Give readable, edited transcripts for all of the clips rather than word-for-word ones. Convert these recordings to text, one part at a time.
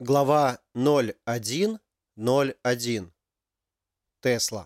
Глава 01.01. Тесла.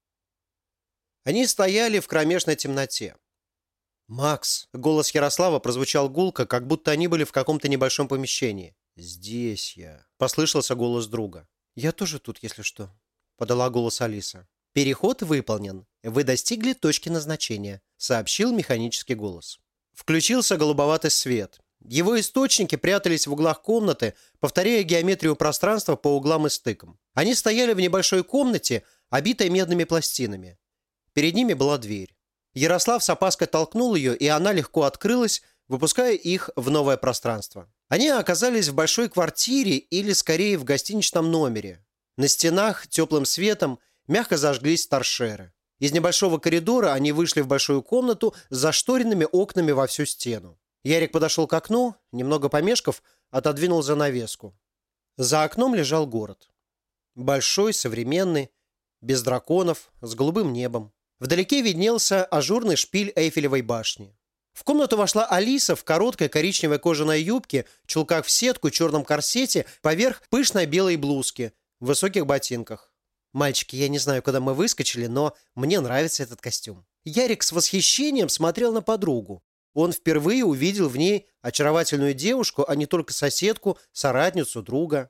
Они стояли в кромешной темноте. «Макс!» — голос Ярослава прозвучал гулко, как будто они были в каком-то небольшом помещении. «Здесь я!» — послышался голос друга. «Я тоже тут, если что», — подала голос Алиса. «Переход выполнен. Вы достигли точки назначения», — сообщил механический голос. Включился голубоватый свет. Его источники прятались в углах комнаты, повторяя геометрию пространства по углам и стыкам. Они стояли в небольшой комнате, обитой медными пластинами. Перед ними была дверь. Ярослав с опаской толкнул ее, и она легко открылась, выпуская их в новое пространство. Они оказались в большой квартире или, скорее, в гостиничном номере. На стенах теплым светом мягко зажглись торшеры. Из небольшого коридора они вышли в большую комнату с зашторенными окнами во всю стену. Ярик подошел к окну, немного помешков, отодвинул занавеску. За окном лежал город. Большой, современный, без драконов, с голубым небом. Вдалеке виднелся ажурный шпиль Эйфелевой башни. В комнату вошла Алиса в короткой коричневой кожаной юбке, чулках в сетку, черном корсете, поверх пышной белой блузки, в высоких ботинках. «Мальчики, я не знаю, куда мы выскочили, но мне нравится этот костюм». Ярик с восхищением смотрел на подругу. Он впервые увидел в ней очаровательную девушку, а не только соседку, соратницу, друга.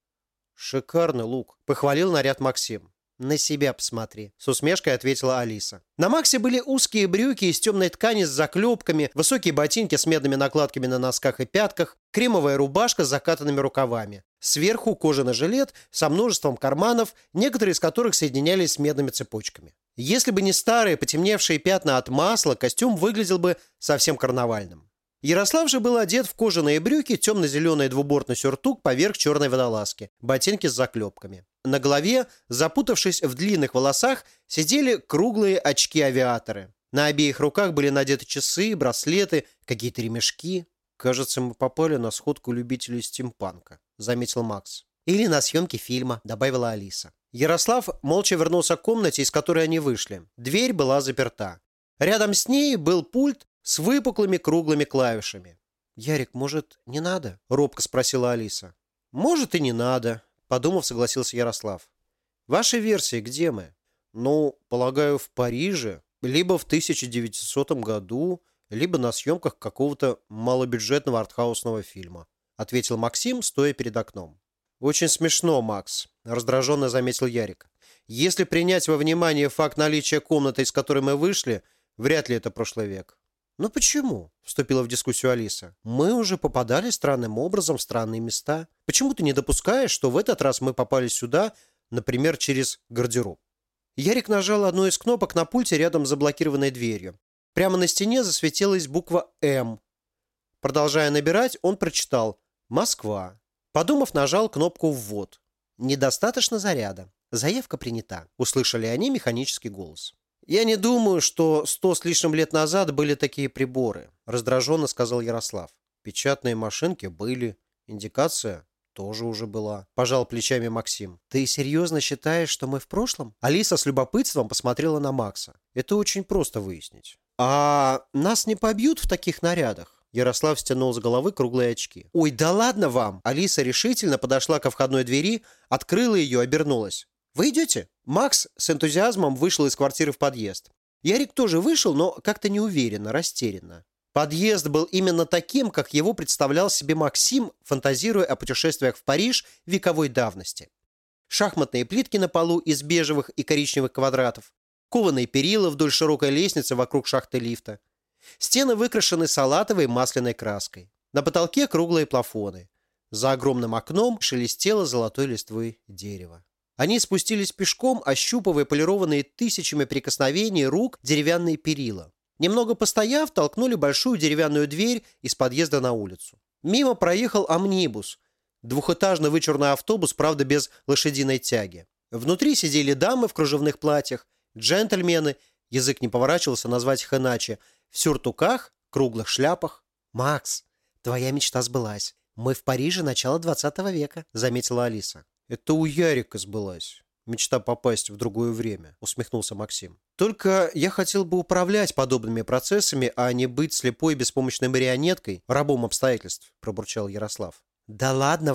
«Шикарный лук», — похвалил наряд Максим. «На себя посмотри», — с усмешкой ответила Алиса. На Максе были узкие брюки из темной ткани с заклепками, высокие ботинки с медными накладками на носках и пятках, кремовая рубашка с закатанными рукавами. Сверху кожаный жилет со множеством карманов, некоторые из которых соединялись с медными цепочками. Если бы не старые потемневшие пятна от масла, костюм выглядел бы совсем карнавальным. Ярослав же был одет в кожаные брюки, темно-зеленый двубортный сюртук поверх черной водолазки, ботинки с заклепками. На голове, запутавшись в длинных волосах, сидели круглые очки-авиаторы. На обеих руках были надеты часы, браслеты, какие-то ремешки. «Кажется, мы попали на сходку любителей стимпанка», — заметил Макс. «Или на съемки фильма», — добавила Алиса. Ярослав молча вернулся к комнате, из которой они вышли. Дверь была заперта. Рядом с ней был пульт с выпуклыми круглыми клавишами. «Ярик, может, не надо?» — робко спросила Алиса. «Может, и не надо», — подумав, согласился Ярослав. «Ваши версии, где мы?» «Ну, полагаю, в Париже, либо в 1900 году, либо на съемках какого-то малобюджетного артхаусного фильма», — ответил Максим, стоя перед окном. «Очень смешно, Макс», — раздраженно заметил Ярик. «Если принять во внимание факт наличия комнаты, из которой мы вышли, вряд ли это прошлый век». «Ну почему?» — вступила в дискуссию Алиса. «Мы уже попадали странным образом в странные места. Почему ты не допускаешь, что в этот раз мы попали сюда, например, через гардероб?» Ярик нажал одну из кнопок на пульте рядом с заблокированной дверью. Прямо на стене засветилась буква «М». Продолжая набирать, он прочитал «Москва». Подумав, нажал кнопку «Ввод». «Недостаточно заряда. Заявка принята», — услышали они механический голос. «Я не думаю, что 100 с лишним лет назад были такие приборы», — раздраженно сказал Ярослав. «Печатные машинки были, индикация тоже уже была», — пожал плечами Максим. «Ты серьезно считаешь, что мы в прошлом?» Алиса с любопытством посмотрела на Макса. «Это очень просто выяснить». «А нас не побьют в таких нарядах?» Ярослав стянул с головы круглые очки. «Ой, да ладно вам!» Алиса решительно подошла ко входной двери, открыла ее, обернулась. «Вы идете?» Макс с энтузиазмом вышел из квартиры в подъезд. Ярик тоже вышел, но как-то неуверенно, растерянно. Подъезд был именно таким, как его представлял себе Максим, фантазируя о путешествиях в Париж вековой давности. Шахматные плитки на полу из бежевых и коричневых квадратов, кованые перила вдоль широкой лестницы вокруг шахты лифта. Стены выкрашены салатовой масляной краской. На потолке круглые плафоны. За огромным окном шелестело золотой листвой дерево. Они спустились пешком, ощупывая полированные тысячами прикосновений рук деревянные перила. Немного постояв, толкнули большую деревянную дверь из подъезда на улицу. Мимо проехал амнибус. Двухэтажный вычурный автобус, правда, без лошадиной тяги. Внутри сидели дамы в кружевных платьях, джентльмены, язык не поворачивался назвать их иначе, в сюртуках, круглых шляпах. «Макс, твоя мечта сбылась. Мы в Париже начала 20 века», — заметила Алиса. «Это у Ярика сбылась. Мечта попасть в другое время», — усмехнулся Максим. «Только я хотел бы управлять подобными процессами, а не быть слепой беспомощной марионеткой, рабом обстоятельств», — пробурчал Ярослав. «Да ладно вам!»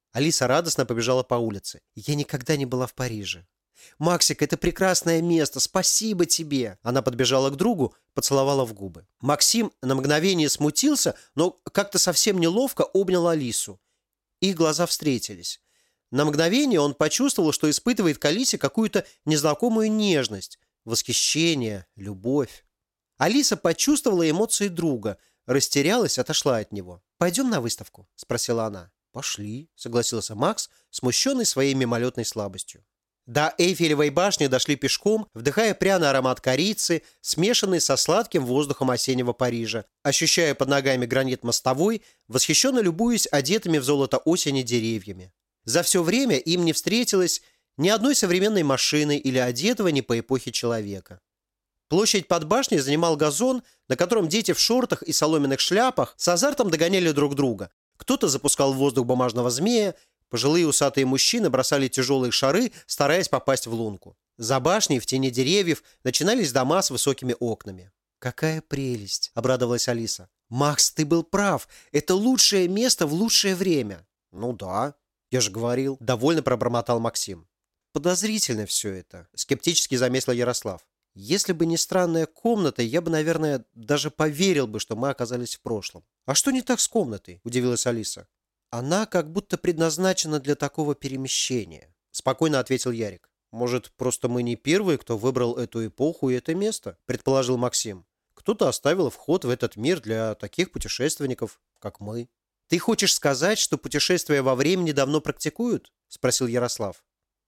Алиса радостно побежала по улице. «Я никогда не была в Париже». «Максик, это прекрасное место, спасибо тебе!» Она подбежала к другу, поцеловала в губы. Максим на мгновение смутился, но как-то совсем неловко обнял Алису. Их глаза встретились. На мгновение он почувствовал, что испытывает к Алисе какую-то незнакомую нежность, восхищение, любовь. Алиса почувствовала эмоции друга, растерялась, отошла от него. «Пойдем на выставку?» – спросила она. «Пошли», – согласился Макс, смущенный своей мимолетной слабостью. До Эйфелевой башни дошли пешком, вдыхая пряный аромат корицы, смешанный со сладким воздухом осеннего Парижа, ощущая под ногами гранит мостовой, восхищенно любуясь одетыми в золото осени деревьями. За все время им не встретилось ни одной современной машины или одетого не по эпохе человека. Площадь под башней занимал газон, на котором дети в шортах и соломенных шляпах с азартом догоняли друг друга. Кто-то запускал в воздух бумажного змея, пожилые усатые мужчины бросали тяжелые шары, стараясь попасть в лунку. За башней, в тени деревьев, начинались дома с высокими окнами. «Какая прелесть!» – обрадовалась Алиса. «Макс, ты был прав. Это лучшее место в лучшее время». «Ну да, я же говорил», – довольно пробормотал Максим. «Подозрительно все это», – скептически заметил Ярослав. «Если бы не странная комната, я бы, наверное, даже поверил бы, что мы оказались в прошлом». «А что не так с комнатой?» – удивилась Алиса. «Она как будто предназначена для такого перемещения», – спокойно ответил Ярик. «Может, просто мы не первые, кто выбрал эту эпоху и это место?» – предположил Максим. «Кто-то оставил вход в этот мир для таких путешественников, как мы». «Ты хочешь сказать, что путешествия во времени давно практикуют?» – спросил Ярослав.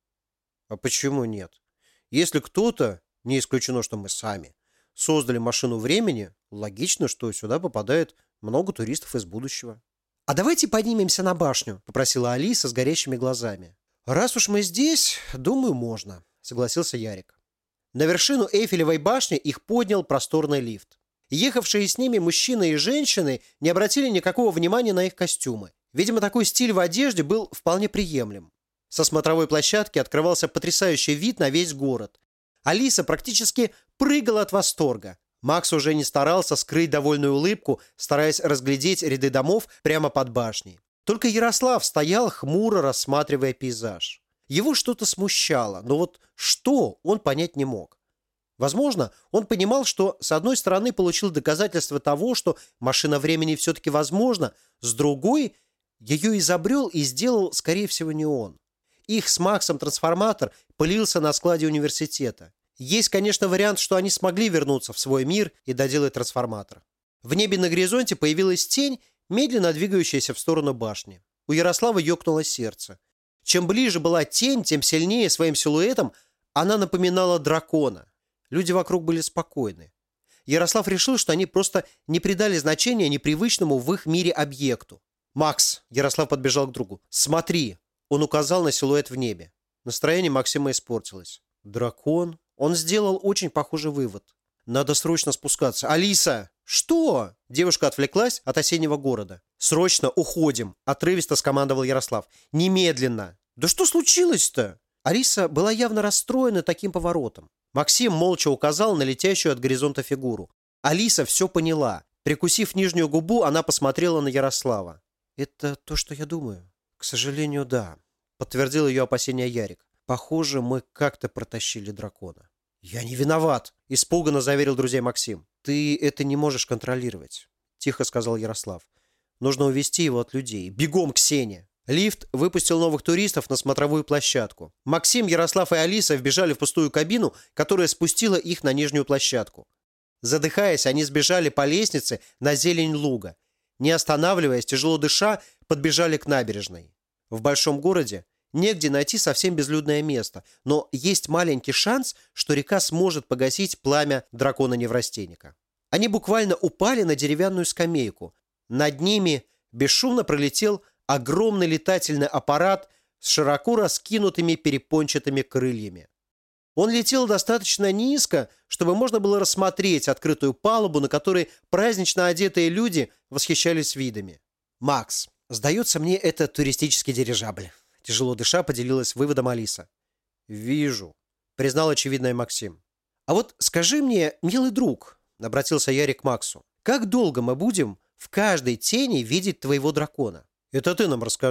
«А почему нет? Если кто-то, не исключено, что мы сами, создали машину времени, логично, что сюда попадает много туристов из будущего». «А давайте поднимемся на башню», – попросила Алиса с горящими глазами. «Раз уж мы здесь, думаю, можно», – согласился Ярик. На вершину Эйфелевой башни их поднял просторный лифт. Ехавшие с ними мужчины и женщины не обратили никакого внимания на их костюмы. Видимо, такой стиль в одежде был вполне приемлем. Со смотровой площадки открывался потрясающий вид на весь город. Алиса практически прыгала от восторга. Макс уже не старался скрыть довольную улыбку, стараясь разглядеть ряды домов прямо под башней. Только Ярослав стоял, хмуро рассматривая пейзаж. Его что-то смущало, но вот что, он понять не мог. Возможно, он понимал, что с одной стороны получил доказательство того, что машина времени все-таки возможна, с другой ее изобрел и сделал, скорее всего, не он. Их с Максом трансформатор пылился на складе университета. Есть, конечно, вариант, что они смогли вернуться в свой мир и доделать трансформатор. В небе на горизонте появилась тень, медленно двигающаяся в сторону башни. У Ярослава ёкнуло сердце. Чем ближе была тень, тем сильнее своим силуэтом она напоминала дракона. Люди вокруг были спокойны. Ярослав решил, что они просто не придали значения непривычному в их мире объекту. «Макс!» – Ярослав подбежал к другу. «Смотри!» – он указал на силуэт в небе. Настроение Максима испортилось. «Дракон?» Он сделал очень похожий вывод. «Надо срочно спускаться. Алиса!» «Что?» Девушка отвлеклась от осеннего города. «Срочно уходим!» – отрывисто скомандовал Ярослав. «Немедленно!» «Да что случилось-то?» Алиса была явно расстроена таким поворотом. Максим молча указал на летящую от горизонта фигуру. Алиса все поняла. Прикусив нижнюю губу, она посмотрела на Ярослава. «Это то, что я думаю?» «К сожалению, да», — подтвердил ее опасения Ярик. «Похоже, мы как-то протащили дракона». «Я не виноват», — испуганно заверил друзей Максим. «Ты это не можешь контролировать», — тихо сказал Ярослав. «Нужно увести его от людей. Бегом, Ксения!» Лифт выпустил новых туристов на смотровую площадку. Максим, Ярослав и Алиса вбежали в пустую кабину, которая спустила их на нижнюю площадку. Задыхаясь, они сбежали по лестнице на зелень луга. Не останавливаясь, тяжело дыша, подбежали к набережной. В большом городе негде найти совсем безлюдное место, но есть маленький шанс, что река сможет погасить пламя дракона-неврастенника. Они буквально упали на деревянную скамейку. Над ними бесшумно пролетел огромный летательный аппарат с широко раскинутыми перепончатыми крыльями. Он летел достаточно низко, чтобы можно было рассмотреть открытую палубу, на которой празднично одетые люди восхищались видами. «Макс, сдается мне, это туристический дирижабль», – тяжело дыша поделилась выводом Алиса. «Вижу», – признал очевидное Максим. «А вот скажи мне, милый друг», – обратился Ярик к Максу, – «как долго мы будем в каждой тени видеть твоего дракона?» «Это ты нам расскажи»,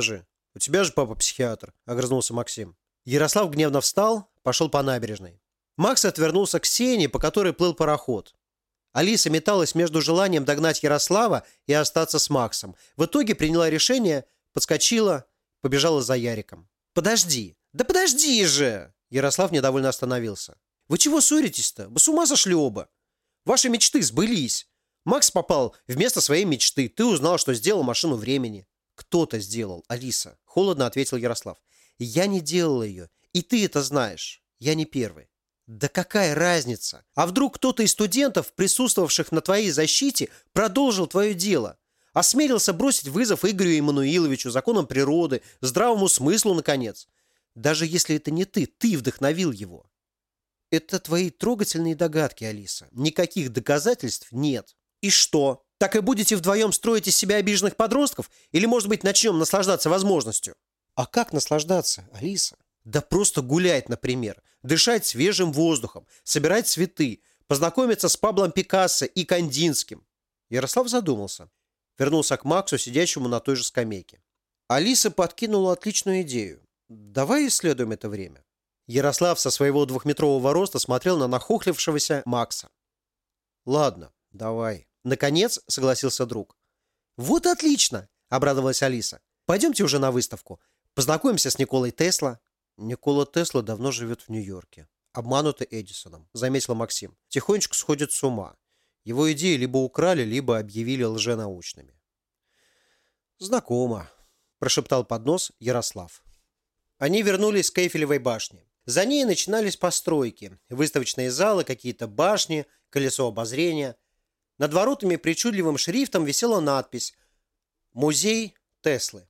У тебя же папа психиатр, огрызнулся Максим. Ярослав гневно встал, пошел по набережной. Макс отвернулся к сене, по которой плыл пароход. Алиса металась между желанием догнать Ярослава и остаться с Максом. В итоге приняла решение, подскочила, побежала за Яриком. «Подожди! Да подожди же!» Ярослав недовольно остановился. «Вы чего ссоритесь-то? Вы с ума сошли оба! Ваши мечты сбылись! Макс попал в место своей мечты. Ты узнал, что сделал машину времени». «Кто-то сделал, Алиса», — холодно ответил Ярослав. «Я не делал ее, и ты это знаешь. Я не первый». «Да какая разница? А вдруг кто-то из студентов, присутствовавших на твоей защите, продолжил твое дело? Осмелился бросить вызов Игорю Эммануиловичу, законам природы, здравому смыслу, наконец? Даже если это не ты, ты вдохновил его». «Это твои трогательные догадки, Алиса. Никаких доказательств нет». «И что? Так и будете вдвоем строить из себя обиженных подростков? Или, может быть, начнем наслаждаться возможностью?» «А как наслаждаться, Алиса?» «Да просто гулять, например, дышать свежим воздухом, собирать цветы, познакомиться с Паблом Пикассо и Кандинским». Ярослав задумался. Вернулся к Максу, сидящему на той же скамейке. Алиса подкинула отличную идею. «Давай исследуем это время». Ярослав со своего 2-метрового роста смотрел на нахохлившегося Макса. «Ладно, давай». Наконец согласился друг. «Вот отлично!» – обрадовалась Алиса. «Пойдемте уже на выставку. Познакомимся с Николой Тесло». «Никола Тесла давно живет в Нью-Йорке. Обманутый Эдисоном», – заметил Максим. «Тихонечко сходит с ума. Его идеи либо украли, либо объявили лженаучными». «Знакомо», – прошептал под нос Ярослав. Они вернулись к Эйфелевой башне. За ней начинались постройки. Выставочные залы, какие-то башни, колесо обозрения. Над воротами причудливым шрифтом висела надпись «Музей Теслы.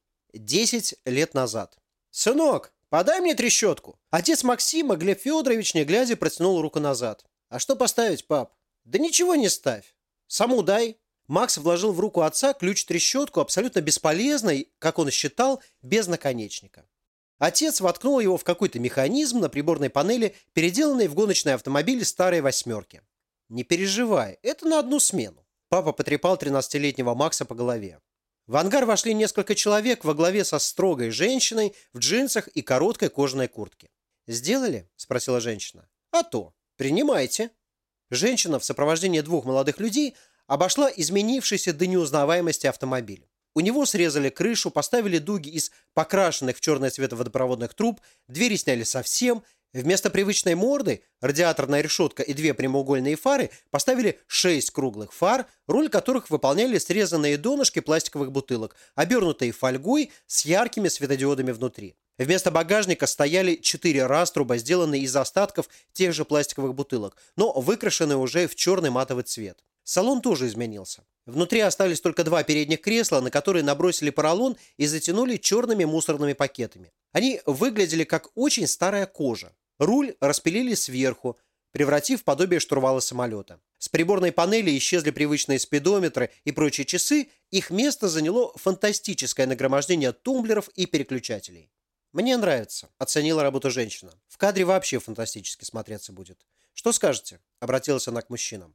10 лет назад». «Сынок, подай мне трещотку». Отец Максима, Глеб Федорович, не глядя, протянул руку назад. «А что поставить, пап?» «Да ничего не ставь. Саму дай». Макс вложил в руку отца ключ-трещотку, абсолютно бесполезной, как он считал, без наконечника. Отец воткнул его в какой-то механизм на приборной панели, переделанной в гоночный автомобиль старой восьмерки. «Не переживай, это на одну смену». Папа потрепал 13-летнего Макса по голове. В ангар вошли несколько человек во главе со строгой женщиной в джинсах и короткой кожаной куртке. «Сделали?» – спросила женщина. «А то. Принимайте». Женщина в сопровождении 2 молодых людей обошла изменившийся до неузнаваемости автомобиль. У него срезали крышу, поставили дуги из покрашенных в черный цвет водопроводных труб, двери сняли совсем. Вместо привычной морды, радиаторная решетка и 2 прямоугольные фары поставили 6 круглых фар, роль которых выполняли срезанные донышки пластиковых бутылок, обернутые фольгой с яркими светодиодами внутри. Вместо багажника стояли 4 раструба, сделанные из остатков тех же пластиковых бутылок, но выкрашенные уже в черный матовый цвет. Салон тоже изменился. Внутри остались только 2 передних кресла, на которые набросили поролон и затянули черными мусорными пакетами. Они выглядели как очень старая кожа. Руль распилили сверху, превратив в подобие штурвала самолета. С приборной панели исчезли привычные спидометры и прочие часы, их место заняло фантастическое нагромождение тумблеров и переключателей. «Мне нравится», – оценила работу женщина. «В кадре вообще фантастически смотреться будет. Что скажете?» – обратилась она к мужчинам.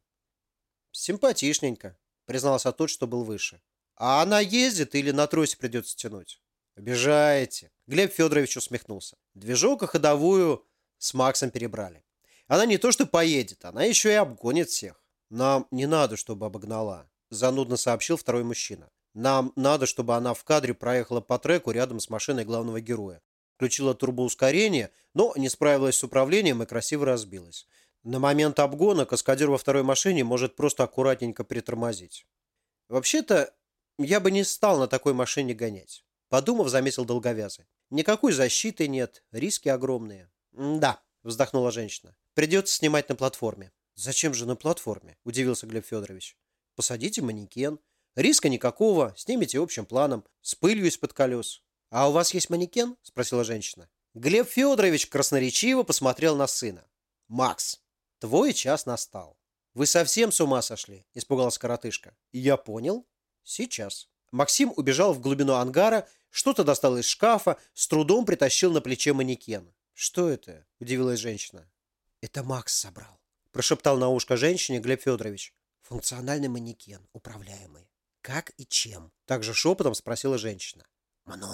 «Симпатичненько», – признался тот, что был выше. «А она ездит или на тросе придется тянуть?» «Обижаете», – Глеб Федорович усмехнулся. «Движок и ходовую с Максом перебрали. Она не то что поедет, она еще и обгонит всех». «Нам не надо, чтобы обогнала», – занудно сообщил второй мужчина. «Нам надо, чтобы она в кадре проехала по треку рядом с машиной главного героя. Включила турбоускорение, но не справилась с управлением и красиво разбилась. На момент обгона каскадер во второй машине может просто аккуратненько притормозить. Вообще-то, я бы не стал на такой машине гонять», – подумав, заметил долговязый. «Никакой защиты нет, риски огромные». «Да», – вздохнула женщина. «Придется снимать на платформе». «Зачем же на платформе?» – удивился Глеб Федорович. «Посадите манекен. Риска никакого, снимите общим планом, с пылью из-под колес». «А у вас есть манекен?» – спросила женщина. Глеб Федорович красноречиво посмотрел на сына. «Макс, твой час настал». «Вы совсем с ума сошли?» – испугался коротышка. «Я понял. Сейчас». Максим убежал в глубину ангара, что-то достал из шкафа, с трудом притащил на плече манекен. «Что это?» – удивилась женщина. «Это Макс собрал», – прошептал на ушко женщине Глеб Федорович. «Функциональный манекен, управляемый». «Как и чем?» – также шепотом спросила женщина. «Мной».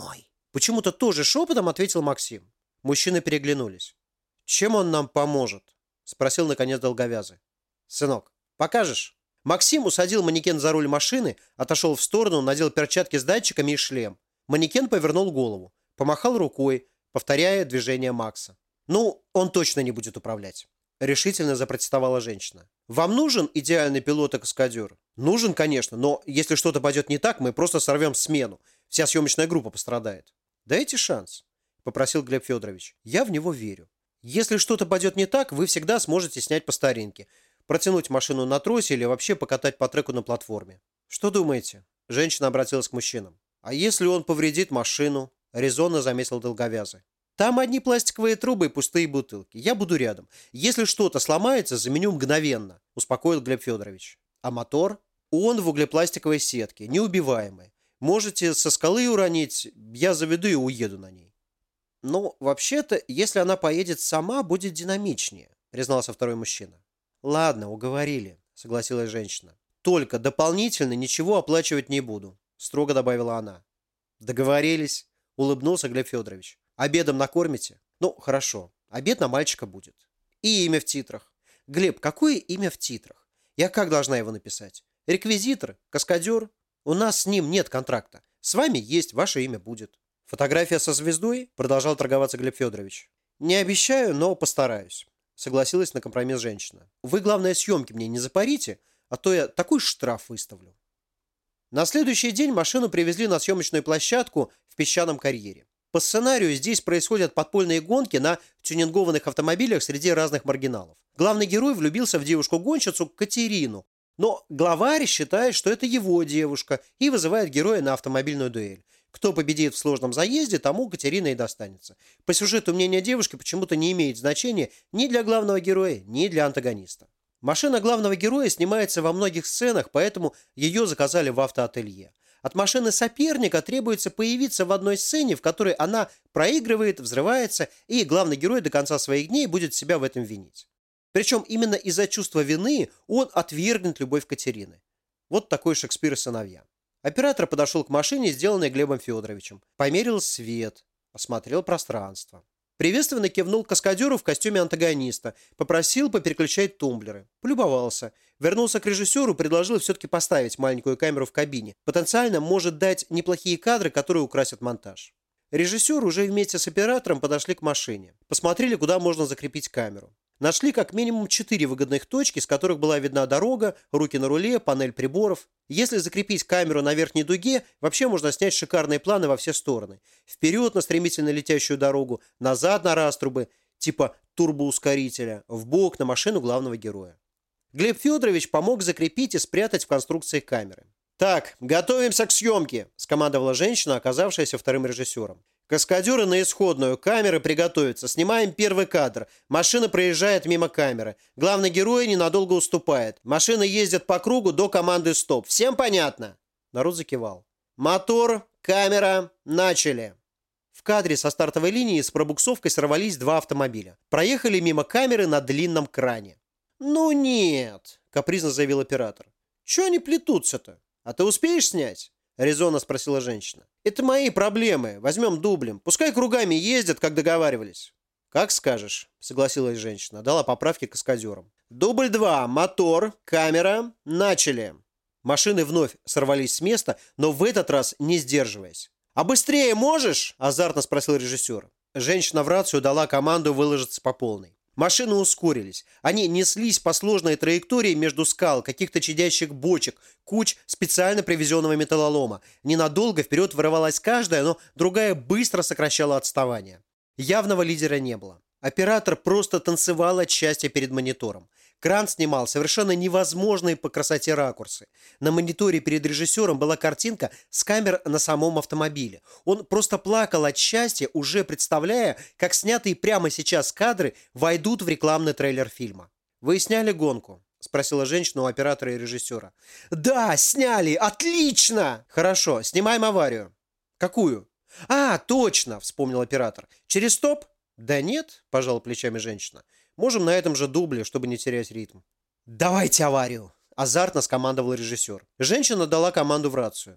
Почему-то тоже шепотом ответил Максим. Мужчины переглянулись. «Чем он нам поможет?» – спросил наконец долговязый. «Сынок, покажешь?» Максим усадил манекен за руль машины, отошел в сторону, надел перчатки с датчиками и шлем. Манекен повернул голову, помахал рукой, повторяя движение Макса. «Ну, он точно не будет управлять», – решительно запротестовала женщина. «Вам нужен идеальный пилот и каскадер?» «Нужен, конечно, но если что-то пойдет не так, мы просто сорвем смену. Вся съемочная группа пострадает». «Дайте шанс», – попросил Глеб Федорович. «Я в него верю. Если что-то пойдет не так, вы всегда сможете снять по старинке. Протянуть машину на тросе или вообще покатать по треку на платформе». «Что думаете?» – женщина обратилась к мужчинам. «А если он повредит машину?» – резонно заметил долговязый. «Там одни пластиковые трубы и пустые бутылки. Я буду рядом. Если что-то сломается, заменю мгновенно», – успокоил Глеб Федорович. «А мотор?» «Он в углепластиковой сетке, неубиваемый. Можете со скалы уронить, я заведу и уеду на ней». «Ну, вообще-то, если она поедет сама, будет динамичнее», – признался второй мужчина. «Ладно, уговорили», – согласилась женщина. «Только дополнительно ничего оплачивать не буду», – строго добавила она. «Договорились», – улыбнулся Глеб Федорович. «Обедом накормите?» «Ну, хорошо. Обед на мальчика будет. И имя в титрах». «Глеб, какое имя в титрах? Я как должна его написать? Реквизитор? Каскадер? У нас с ним нет контракта. С вами есть, ваше имя будет». «Фотография со звездой?» – продолжал торговаться Глеб Федорович. «Не обещаю, но постараюсь», – согласилась на компромисс женщина. «Вы, главное, съемки мне не запарите, а то я такой штраф выставлю». На следующий день машину привезли на съемочную площадку в песчаном карьере. По сценарию здесь происходят подпольные гонки на тюнингованных автомобилях среди разных маргиналов. Главный герой влюбился в девушку-гонщицу Катерину, но главарь считает, что это его девушка, и вызывает героя на автомобильную дуэль. Кто победит в сложном заезде, тому Катерина и достанется. По сюжету мнение девушки почему-то не имеет значения ни для главного героя, ни для антагониста. Машина главного героя снимается во многих сценах, поэтому ее заказали в автоателье. От машины соперника требуется появиться в одной сцене, в которой она проигрывает, взрывается, и главный герой до конца своих дней будет себя в этом винить. Причем именно из-за чувства вины он отвергнет любовь Катерины. Вот такой Шекспир и сыновья. Оператор подошел к машине, сделанной Глебом Федоровичем. Померил свет, осмотрел пространство. Приветственно кивнул каскадеру в костюме антагониста, попросил попереключать тумблеры. Полюбовался. Вернулся к режиссеру, предложил все-таки поставить маленькую камеру в кабине. Потенциально может дать неплохие кадры, которые украсят монтаж. Режиссер уже вместе с оператором подошли к машине. Посмотрели, куда можно закрепить камеру. Нашли как минимум 4 выгодных точки, с которых была видна дорога, руки на руле, панель приборов. Если закрепить камеру на верхней дуге, вообще можно снять шикарные планы во все стороны. Вперед на стремительно летящую дорогу, назад на раструбы, типа турбоускорителя, вбок на машину главного героя. Глеб Федорович помог закрепить и спрятать в конструкции камеры. «Так, готовимся к съемке», – скомандовала женщина, оказавшаяся вторым режиссером. «Каскадеры на исходную, камеры приготовятся, снимаем первый кадр. Машина проезжает мимо камеры. Главный герой ненадолго уступает. Машины ездят по кругу до команды «Стоп». Всем понятно?» Народ закивал. «Мотор, камера, начали!» В кадре со стартовой линии с пробуксовкой сорвались 2 автомобиля. Проехали мимо камеры на длинном кране. «Ну нет», – капризно заявил оператор. «Чё они плетутся-то? А ты успеешь снять?» – резонно спросила женщина. «Это мои проблемы. Возьмем дублем. Пускай кругами ездят, как договаривались». «Как скажешь», – согласилась женщина. Дала поправки каскадерам. «Дубль 2. Мотор, камера. Начали». Машины вновь сорвались с места, но в этот раз не сдерживаясь. «А быстрее можешь?» – азартно спросил режиссер. Женщина в рацию дала команду выложиться по полной. Машины ускорились. Они неслись по сложной траектории между скал, каких-то чадящих бочек, куч специально привезенного металлолома. Ненадолго вперед вырывалась каждая, но другая быстро сокращала отставание. Явного лидера не было. Оператор просто танцевал от счастья перед монитором. Кран снимал совершенно невозможные по красоте ракурсы. На мониторе перед режиссером была картинка с камер на самом автомобиле. Он просто плакал от счастья, уже представляя, как снятые прямо сейчас кадры войдут в рекламный трейлер фильма. «Вы сняли гонку?» – спросила женщина у оператора и режиссера. «Да, сняли! Отлично!» «Хорошо, снимаем аварию». «Какую?» «А, точно!» – вспомнил оператор. «Через стоп?» «Да нет», – пожала плечами женщина. «Можем на этом же дубле, чтобы не терять ритм». «Давайте аварию!» – азартно скомандовал режиссер. Женщина дала команду в рацию.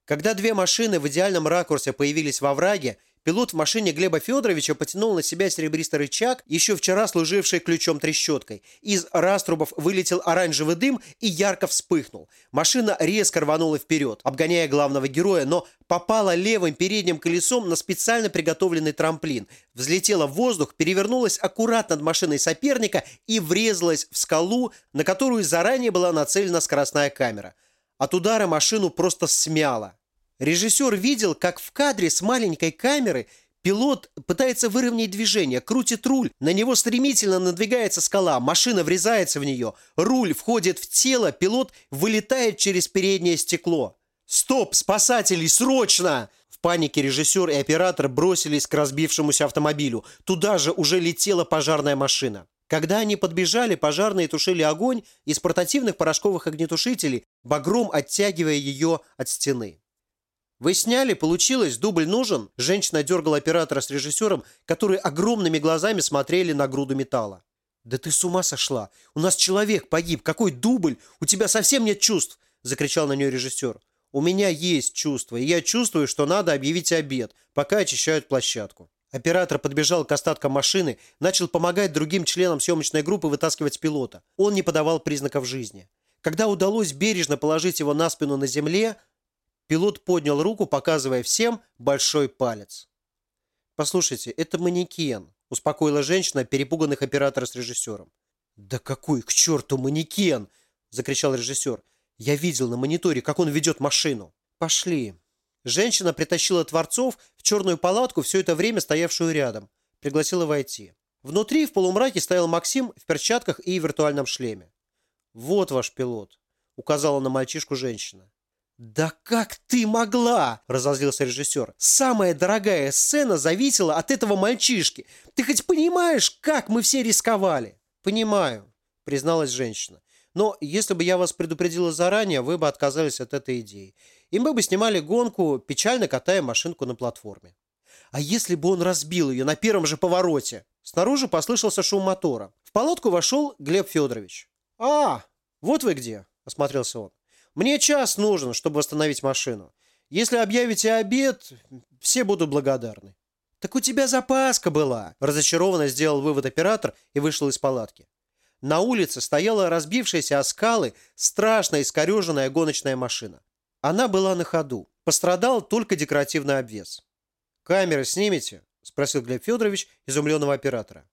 Когда две машины в идеальном ракурсе появились во враге, пилот в машине Глеба Федоровича потянул на себя серебристый рычаг, еще вчера служивший ключом-трещоткой. Из раструбов вылетел оранжевый дым и ярко вспыхнул. Машина резко рванула вперед, обгоняя главного героя, но попала левым передним колесом на специально приготовленный трамплин. Взлетела в воздух, перевернулась аккуратно над машиной соперника и врезалась в скалу, на которую заранее была нацелена скоростная камера. От удара машину просто смяло. Режиссер видел, как в кадре с маленькой камеры пилот пытается выровнять движение, крутит руль, на него стремительно надвигается скала, машина врезается в нее, руль входит в тело, пилот вылетает через переднее стекло. «Стоп! Спасателей! Срочно!» В панике режиссер и оператор бросились к разбившемуся автомобилю. Туда же уже летела пожарная машина. Когда они подбежали, пожарные тушили огонь из портативных порошковых огнетушителей, багром оттягивая ее от стены. «Вы сняли? Получилось? Дубль нужен?» Женщина дергала оператора с режиссером, которые огромными глазами смотрели на груду металла. «Да ты с ума сошла! У нас человек погиб! Какой дубль? У тебя совсем нет чувств!» Закричал на нее режиссер. «У меня есть чувства, и я чувствую, что надо объявить обед, пока очищают площадку». Оператор подбежал к остаткам машины, начал помогать другим членам съемочной группы вытаскивать пилота. Он не подавал признаков жизни. Когда удалось бережно положить его на спину на земле, пилот поднял руку, показывая всем большой палец. «Послушайте, это манекен», – успокоила женщина перепуганных оператора с режиссером. «Да какой к черту манекен!» – закричал режиссер. «Я видел на мониторе, как он ведет машину». «Пошли». Женщина притащила творцов в черную палатку, все это время стоявшую рядом. Пригласила войти. Внутри в полумраке стоял Максим в перчатках и виртуальном шлеме. «Вот ваш пилот», – указала на мальчишку женщина. «Да как ты могла?» – разозлился режиссер. «Самая дорогая сцена зависела от этого мальчишки. Ты хоть понимаешь, как мы все рисковали?» «Понимаю», – призналась женщина. «Но если бы я вас предупредила заранее, вы бы отказались от этой идеи. И мы бы снимали гонку, печально катая машинку на платформе». «А если бы он разбил ее на первом же повороте?» Снаружи послышался шум мотора. В палатку вошел Глеб Федорович. «А, вот вы где», – осмотрелся он. «Мне час нужен, чтобы восстановить машину. Если объявите обед, все будут благодарны». «Так у тебя запаска была», – разочарованно сделал вывод оператор и вышел из палатки. На улице стояла разбившаяся о скалы страшно искореженная гоночная машина. Она была на ходу. Пострадал только декоративный обвес. «Камеры снимете?» – спросил Глеб Федорович изумленного оператора.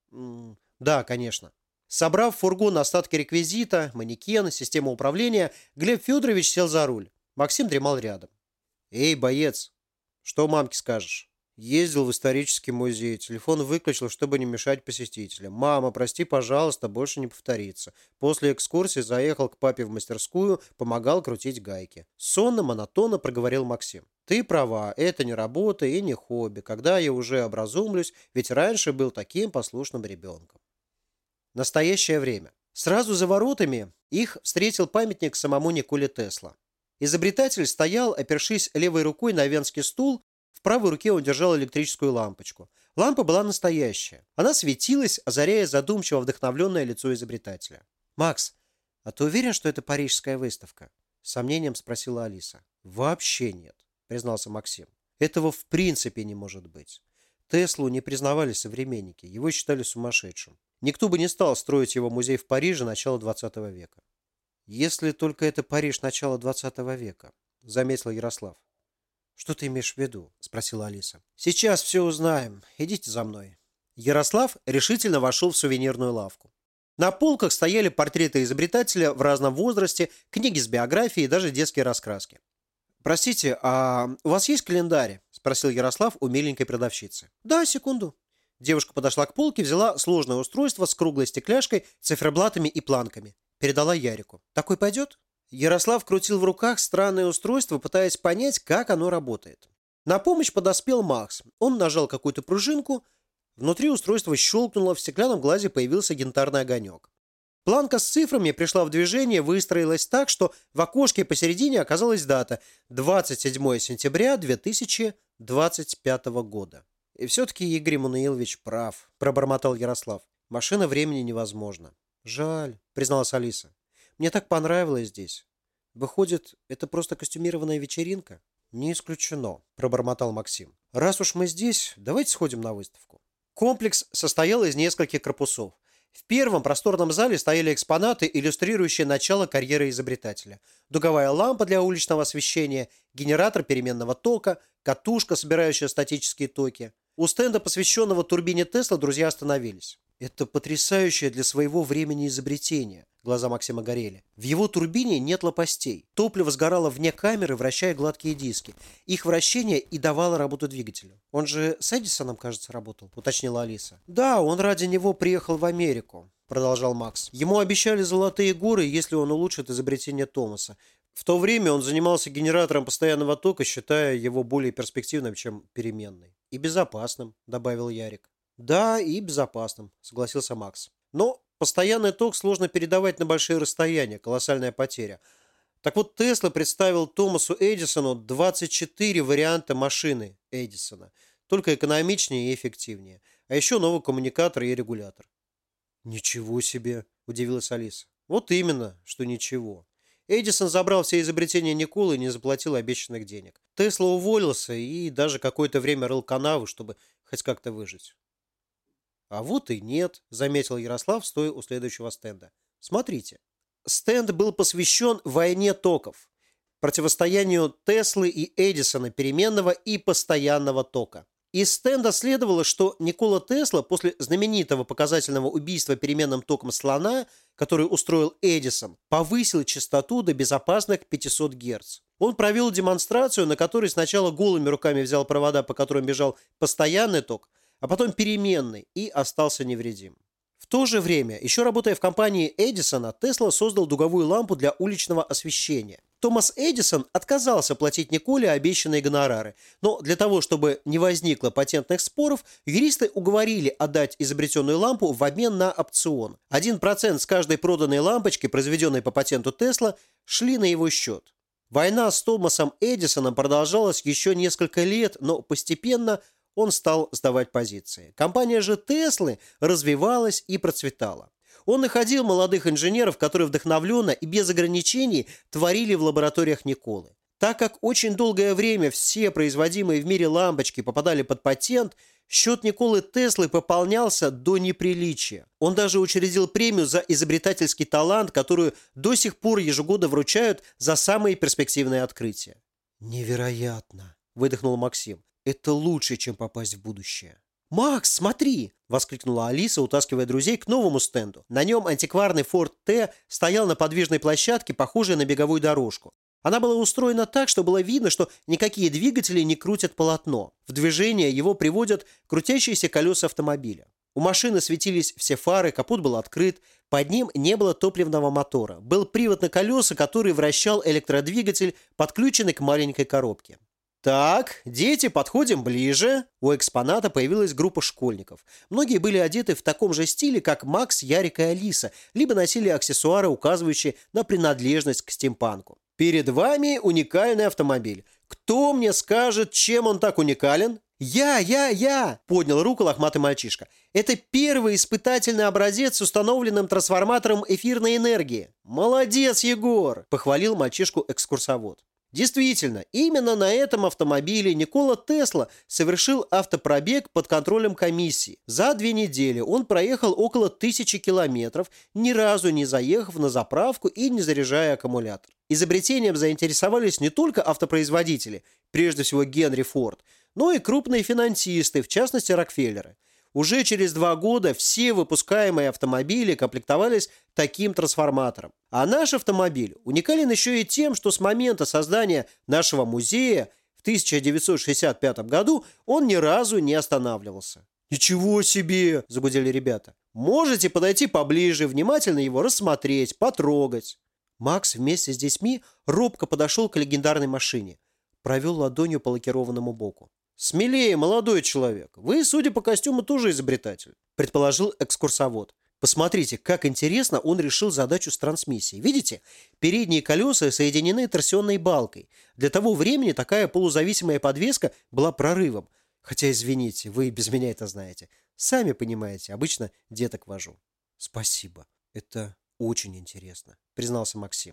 «Да, конечно». Собрав в фургон остатки реквизита, манекен, систему управления, Глеб Федорович сел за руль. Максим дремал рядом. «Эй, боец, что мамке скажешь?» Ездил в исторический музей, телефон выключил, чтобы не мешать посетителям. «Мама, прости, пожалуйста, больше не повторится». После экскурсии заехал к папе в мастерскую, помогал крутить гайки. Сонно, монотонно проговорил Максим. «Ты права, это не работа и не хобби, когда я уже образумлюсь, ведь раньше был таким послушным ребенком». Настоящее время. Сразу за воротами их встретил памятник самому Николе Тесла. Изобретатель стоял, опершись левой рукой на венский стул, в правой руке он держал электрическую лампочку. Лампа была настоящая. Она светилась, озаряя задумчиво вдохновленное лицо изобретателя. «Макс, а ты уверен, что это парижская выставка?» С сомнением спросила Алиса. «Вообще нет», признался Максим. «Этого в принципе не может быть. Теслу не признавали современники, его считали сумасшедшим. Никто бы не стал строить его музей в Париже начала 20 века». «Если только это Париж начала 20 века», заметил Ярослав. «Что ты имеешь в виду?» – спросила Алиса. «Сейчас все узнаем. Идите за мной». Ярослав решительно вошел в сувенирную лавку. На полках стояли портреты изобретателя в разном возрасте, книги с биографией и даже детские раскраски. «Простите, а у вас есть календарь?» – спросил Ярослав у миленькой продавщицы. «Да, секунду». Девушка подошла к полке, взяла сложное устройство с круглой стекляшкой, циферблатами и планками. Передала Ярику. «Такой пойдет?» Ярослав крутил в руках странное устройство, пытаясь понять, как оно работает. На помощь подоспел Макс. Он нажал какую-то пружинку. Внутри устройства щелкнуло, в стеклянном глазе появился янтарный огонек. Планка с цифрами пришла в движение, выстроилась так, что в окошке посередине оказалась дата – 27 сентября 2025 года. «И все-таки Игорь Мануилович прав», – пробормотал Ярослав. «Машина времени невозможна». «Жаль», – призналась Алиса. «Мне так понравилось здесь». Выходит, это просто костюмированная вечеринка? Не исключено, пробормотал Максим. Раз уж мы здесь, давайте сходим на выставку. Комплекс состоял из нескольких корпусов. В первом просторном зале стояли экспонаты, иллюстрирующие начало карьеры изобретателя. Дуговая лампа для уличного освещения, генератор переменного тока, катушка, собирающая статические токи. У стенда, посвященного турбине Тесла, друзья остановились. Это потрясающее для своего времени изобретение. Глаза Максима горели. В его турбине нет лопастей. Топливо сгорало вне камеры, вращая гладкие диски. Их вращение и давало работу двигателю. Он же с Эдисоном, кажется, работал, уточнила Алиса. Да, он ради него приехал в Америку, продолжал Макс. Ему обещали золотые горы, если он улучшит изобретение Томаса. В то время он занимался генератором постоянного тока, считая его более перспективным, чем переменный. И безопасным, добавил Ярик. Да, и безопасным, согласился Макс. Но постоянный ток сложно передавать на большие расстояния, колоссальная потеря. Так вот, Тесла представил Томасу Эдисону 24 варианта машины Эдисона. Только экономичнее и эффективнее. А еще новый коммуникатор и регулятор. Ничего себе, удивилась Алиса. Вот именно, что ничего. Эдисон забрал все изобретения Николы и не заплатил обещанных денег. Тесла уволился и даже какое-то время рыл канавы, чтобы хоть как-то выжить. А вот и нет, заметил Ярослав, стоя у следующего стенда. Смотрите. Стенд был посвящен войне токов, противостоянию Теслы и Эдисона переменного и постоянного тока. Из стенда следовало, что Никола Тесла после знаменитого показательного убийства переменным током слона, который устроил Эдисон, повысил частоту до безопасных 500 Гц. Он провел демонстрацию, на которой сначала голыми руками взял провода, по которым бежал постоянный ток, а потом переменный, и остался невредим. В то же время, еще работая в компании Эдисона, Тесла создал дуговую лампу для уличного освещения. Томас Эдисон отказался платить Николе обещанные гонорары, но для того, чтобы не возникло патентных споров, юристы уговорили отдать изобретенную лампу в обмен на опцион. 1% с каждой проданной лампочки, произведенной по патенту Тесла, шли на его счет. Война с Томасом Эдисоном продолжалась еще несколько лет, но постепенно он стал сдавать позиции. Компания же Теслы развивалась и процветала. Он находил молодых инженеров, которые вдохновленно и без ограничений творили в лабораториях Николы. Так как очень долгое время все производимые в мире лампочки попадали под патент, счет Николы Теслы пополнялся до неприличия. Он даже учредил премию за изобретательский талант, которую до сих пор ежегодно вручают за самые перспективные открытия. «Невероятно!» – выдохнул Максим. Это лучше, чем попасть в будущее. «Макс, смотри!» – воскликнула Алиса, утаскивая друзей к новому стенду. На нем антикварный Ford T стоял на подвижной площадке, похожей на беговую дорожку. Она была устроена так, что было видно, что никакие двигатели не крутят полотно. В движение его приводят крутящиеся колеса автомобиля. У машины светились все фары, капот был открыт, под ним не было топливного мотора. Был привод на колеса, который вращал электродвигатель, подключенный к маленькой коробке. «Так, дети, подходим ближе». У экспоната появилась группа школьников. Многие были одеты в таком же стиле, как Макс, Ярик и Алиса, либо носили аксессуары, указывающие на принадлежность к стимпанку. Перед вами уникальный автомобиль. Кто мне скажет, чем он так уникален? «Я!» – поднял руку лохматый мальчишка. «Это первый испытательный образец с установленным трансформатором эфирной энергии». «Молодец, Егор!» – похвалил мальчишку экскурсовод. Действительно, именно на этом автомобиле Никола Тесла совершил автопробег под контролем комиссии. За 2 недели он проехал около 1000 километров, ни разу не заехав на заправку и не заряжая аккумулятор. Изобретением заинтересовались не только автопроизводители, прежде всего Генри Форд, но и крупные финансисты, в частности Рокфеллеры. Уже через 2 года все выпускаемые автомобили комплектовались таким трансформатором. А наш автомобиль уникален еще и тем, что с момента создания нашего музея в 1965 году он ни разу не останавливался. «Ничего себе!» – загудели ребята. «Можете подойти поближе, внимательно его рассмотреть, потрогать». Макс вместе с детьми робко подошел к легендарной машине. Провел ладонью по лакированному боку. «Смелее, молодой человек. Вы, судя по костюму, тоже изобретатель», – предположил экскурсовод. Посмотрите, как интересно он решил задачу с трансмиссией. Видите? Передние колеса соединены торсионной балкой. Для того времени такая полузависимая подвеска была прорывом. Хотя, извините, вы без меня это знаете. Сами понимаете, обычно деток вожу. «Спасибо. Это очень интересно», – признался Максим.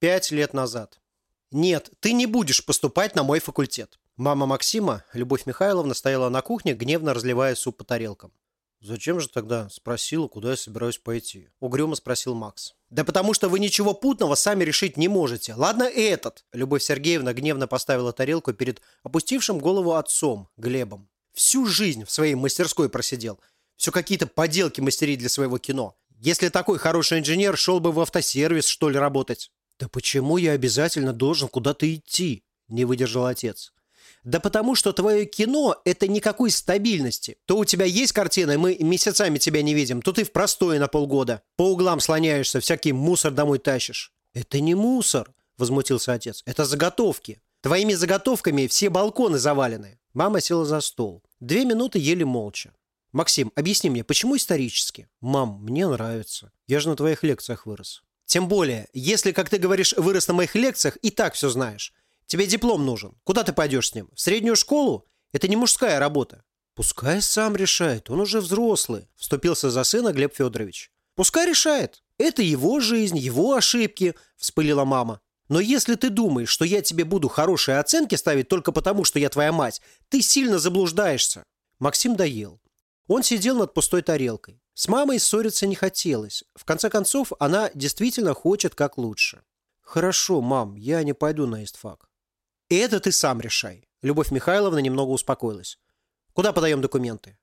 5 лет назад. Нет, ты не будешь поступать на мой факультет. Мама Максима, Любовь Михайловна, стояла на кухне, гневно разливая суп по тарелкам. «Зачем же тогда?» – спросила, куда я собираюсь пойти. Угрюмо спросил Макс. «Да потому что вы ничего путного сами решить не можете. Ладно этот!» Любовь Сергеевна гневно поставила тарелку перед опустившим голову отцом, Глебом. «Всю жизнь в своей мастерской просидел. Все какие-то поделки мастерить для своего кино. Если такой хороший инженер, шел бы в автосервис, что ли, работать». «Да почему я обязательно должен куда-то идти?» – не выдержал отец. «Да потому что твое кино – это никакой стабильности. То у тебя есть картина, и мы месяцами тебя не видим, то ты в простое на полгода. По углам слоняешься, всякий мусор домой тащишь». «Это не мусор», – возмутился отец. «Это заготовки. Твоими заготовками все балконы завалены». Мама села за стол. 2 минуты ели молча. «Максим, объясни мне, почему исторически?» «Мам, мне нравится. Я же на твоих лекциях вырос». «Тем более, если, как ты говоришь, вырос на моих лекциях, и так все знаешь. Тебе диплом нужен. Куда ты пойдешь с ним? В среднюю школу? Это не мужская работа». «Пускай сам решает, он уже взрослый», – вступился за сына Глеб Федорович. «Пускай решает. Это его жизнь, его ошибки», – вспылила мама. «Но если ты думаешь, что я тебе буду хорошие оценки ставить только потому, что я твоя мать, ты сильно заблуждаешься». Максим доел. Он сидел над пустой тарелкой. С мамой ссориться не хотелось. В конце концов, она действительно хочет как лучше. «Хорошо, мам, я не пойду на истфак». «Это ты сам решай». Любовь Михайловна немного успокоилась. «Куда подаем документы?»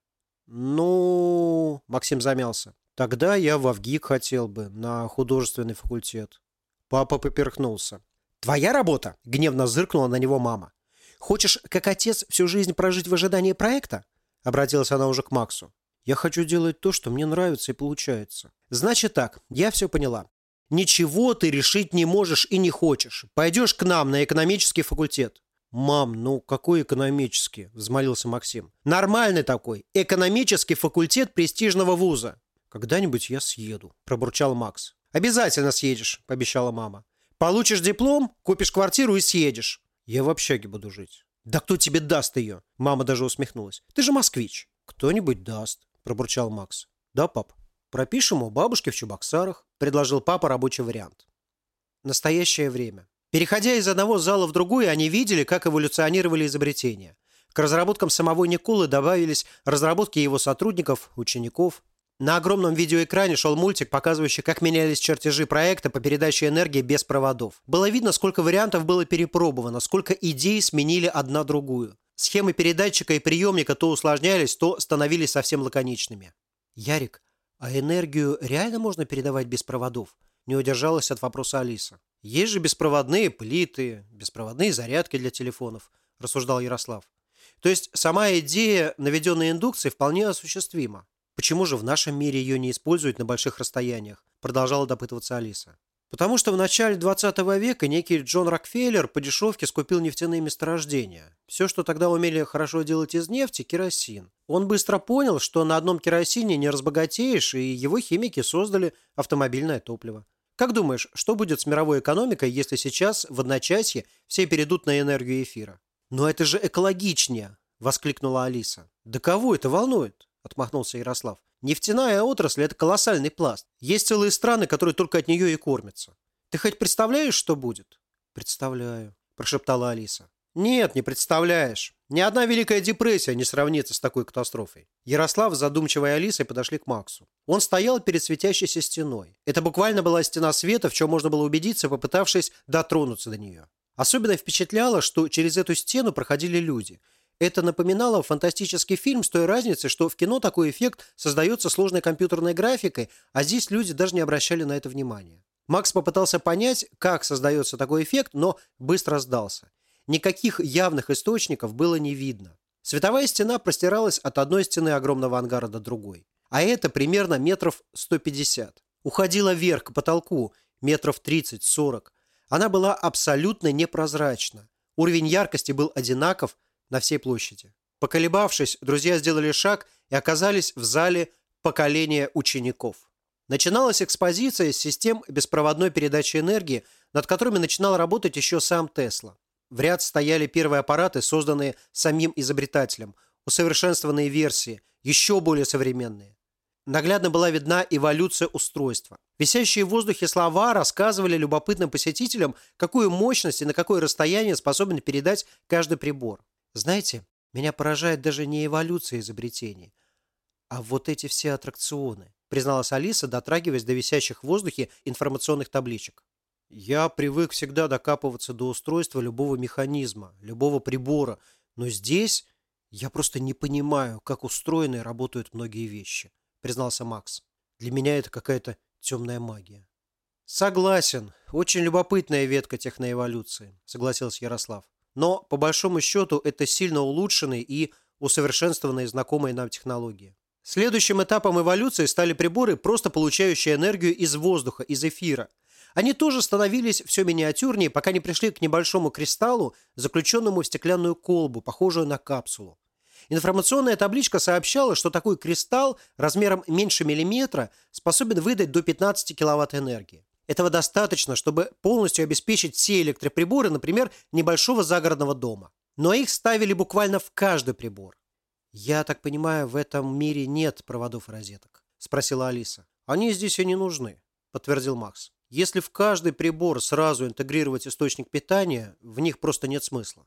«Ну...» Максим замялся. «Тогда я в ВГИК хотел бы, на художественный факультет». Папа поперхнулся. «Твоя работа?» – гневно зыркнула на него мама. «Хочешь, как отец, всю жизнь прожить в ожидании проекта?» – обратилась она уже к Максу. «Я хочу делать то, что мне нравится и получается». «Значит так, я все поняла. Ничего ты решить не можешь и не хочешь. Пойдешь к нам на экономический факультет». «Мам, ну какой экономический?» – взмолился Максим. «Нормальный такой. Экономический факультет престижного вуза». «Когда-нибудь я съеду», – пробурчал Макс. «Обязательно съедешь», – пообещала мама. «Получишь диплом, купишь квартиру и съедешь». «Я в общаге буду жить». «Да кто тебе даст ее?» – мама даже усмехнулась. «Ты же москвич». «Кто-нибудь даст», – пробурчал Макс. «Да, пап?» «Пропишем у бабушки в Чебоксарах», – предложил папа рабочий вариант. Настоящее время. Переходя из одного зала в другой, они видели, как эволюционировали изобретения. К разработкам самого Николы добавились разработки его сотрудников, учеников. На огромном видеоэкране шел мультик, показывающий, как менялись чертежи проекта по передаче энергии без проводов. Было видно, сколько вариантов было перепробовано, сколько идей сменили одна другую. Схемы передатчика и приемника то усложнялись, то становились совсем лаконичными. «Ярик, а энергию реально можно передавать без проводов?» Не удержалась от вопроса Алиса. «Есть же беспроводные плиты, беспроводные зарядки для телефонов», рассуждал Ярослав. «То есть сама идея наведенной индукции вполне осуществима. Почему же в нашем мире ее не используют на больших расстояниях?» Продолжала допытываться Алиса. «Потому что в начале 20 века некий Джон Рокфеллер по дешевке скупил нефтяные месторождения. Все, что тогда умели хорошо делать из нефти – керосин. Он быстро понял, что на одном керосине не разбогатеешь, и его химики создали автомобильное топливо. Как думаешь, что будет с мировой экономикой, если сейчас, в одночасье, все перейдут на энергию эфира?» «Но это же экологичнее!» – воскликнула Алиса. «Да кого это волнует?» – отмахнулся Ярослав. «Нефтяная отрасль – это колоссальный пласт. Есть целые страны, которые только от нее и кормятся. Ты хоть представляешь, что будет?» «Представляю», – прошептала Алиса. «Нет, не представляешь. Ни одна Великая депрессия не сравнится с такой катастрофой». Ярослав с задумчивой Алисой подошли к Максу. Он стоял перед светящейся стеной. Это буквально была стена света, в чем можно было убедиться, попытавшись дотронуться до нее. Особенно впечатляло, что через эту стену проходили люди. Это напоминало фантастический фильм с той разницей, что в кино такой эффект создается сложной компьютерной графикой, а здесь люди даже не обращали на это внимания. Макс попытался понять, как создается такой эффект, но быстро сдался. Никаких явных источников было не видно. Световая стена простиралась от одной стены огромного ангара до другой. А это примерно метров 150. Уходила вверх к потолку, метров 30-40. Она была абсолютно непрозрачна. Уровень яркости был одинаков на всей площади. Поколебавшись, друзья сделали шаг и оказались в зале поколения учеников. Начиналась экспозиция систем беспроводной передачи энергии, над которыми начинал работать еще сам Тесла. В ряд стояли первые аппараты, созданные самим изобретателем, усовершенствованные версии, еще более современные. наглядно была видна эволюция устройства. Висящие в воздухе слова рассказывали любопытным посетителям, какую мощность и на какое расстояние способен передать каждый прибор. Знаете, меня поражает даже не эволюция изобретений, а вот эти все аттракционы, призналась Алиса, дотрагиваясь до висящих в воздухе информационных табличек. Я привык всегда докапываться до устройства любого механизма, любого прибора, но здесь я просто не понимаю, как устроены и работают многие вещи, признался Макс. Для меня это какая-то темная магия. Согласен, очень любопытная ветка техноэволюции, согласился Ярослав. Но, по большому счету, это сильно улучшенные и усовершенствованные знакомые нам технологии. Следующим этапом эволюции стали приборы, просто получающие энергию из воздуха, из эфира. Они тоже становились все миниатюрнее, пока не пришли к небольшому кристаллу, заключенному в стеклянную колбу, похожую на капсулу. Информационная табличка сообщала, что такой кристалл размером меньше миллиметра способен выдать до 15 киловатт энергии. Этого достаточно, чтобы полностью обеспечить все электроприборы, например, небольшого загородного дома. Но их ставили буквально в каждый прибор. «Я так понимаю, в этом мире нет проводов и розеток?» – спросила Алиса. «Они здесь и не нужны», – подтвердил Макс. «Если в каждый прибор сразу интегрировать источник питания, в них просто нет смысла».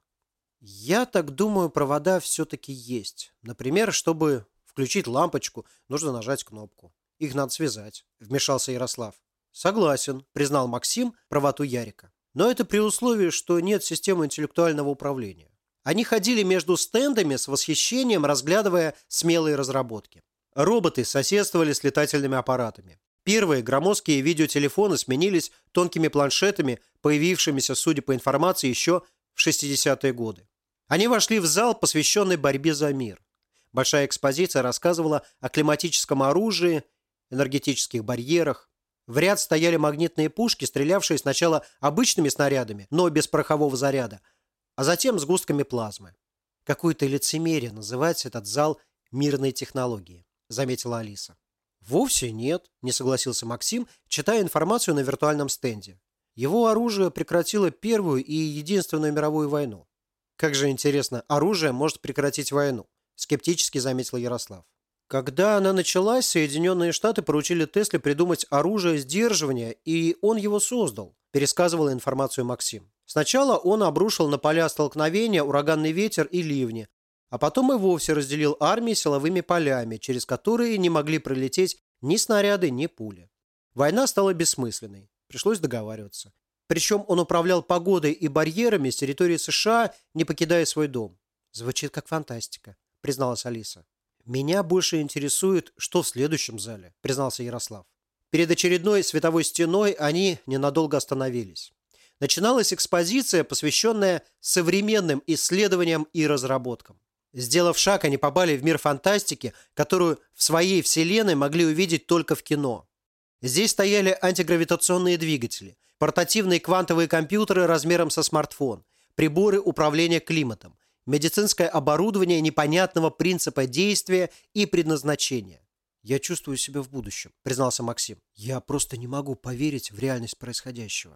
«Я так думаю, провода все-таки есть. Например, чтобы включить лампочку, нужно нажать кнопку. Их надо связать», – вмешался Ярослав. «Согласен», – признал Максим правоту Ярика. «Но это при условии, что нет системы интеллектуального управления». Они ходили между стендами с восхищением, разглядывая смелые разработки. Роботы соседствовали с летательными аппаратами. Первые громоздкие видеотелефоны сменились тонкими планшетами, появившимися, судя по информации, еще в 60-е годы. Они вошли в зал, посвященный борьбе за мир. Большая экспозиция рассказывала о климатическом оружии, энергетических барьерах. В ряд стояли магнитные пушки, стрелявшие сначала обычными снарядами, но без порохового заряда, а затем сгустками плазмы. «Какое-то лицемерие называть этот зал мирной технологии», — заметила Алиса. «Вовсе нет», — не согласился Максим, читая информацию на виртуальном стенде. «Его оружие прекратило Первую и единственную мировую войну». «Как же интересно, оружие может прекратить войну», — скептически заметил Ярослав. Когда она началась, Соединенные Штаты поручили Тесле придумать оружие сдерживания, и он его создал, пересказывал информацию Максим. Сначала он обрушил на поля столкновения ураганный ветер и ливни, а потом и вовсе разделил армии силовыми полями, через которые не могли пролететь ни снаряды, ни пули. Война стала бессмысленной, пришлось договариваться. Причем он управлял погодой и барьерами с территории США, не покидая свой дом. «Звучит как фантастика», — призналась Алиса. «Меня больше интересует, что в следующем зале», — признался Ярослав. Перед очередной световой стеной они ненадолго остановились. Начиналась экспозиция, посвященная современным исследованиям и разработкам. Сделав шаг, они попали в мир фантастики, которую в своей вселенной могли увидеть только в кино. Здесь стояли антигравитационные двигатели, портативные квантовые компьютеры размером со смартфон, приборы управления климатом, медицинское оборудование непонятного принципа действия и предназначения. «Я чувствую себя в будущем», — признался Максим. «Я просто не могу поверить в реальность происходящего».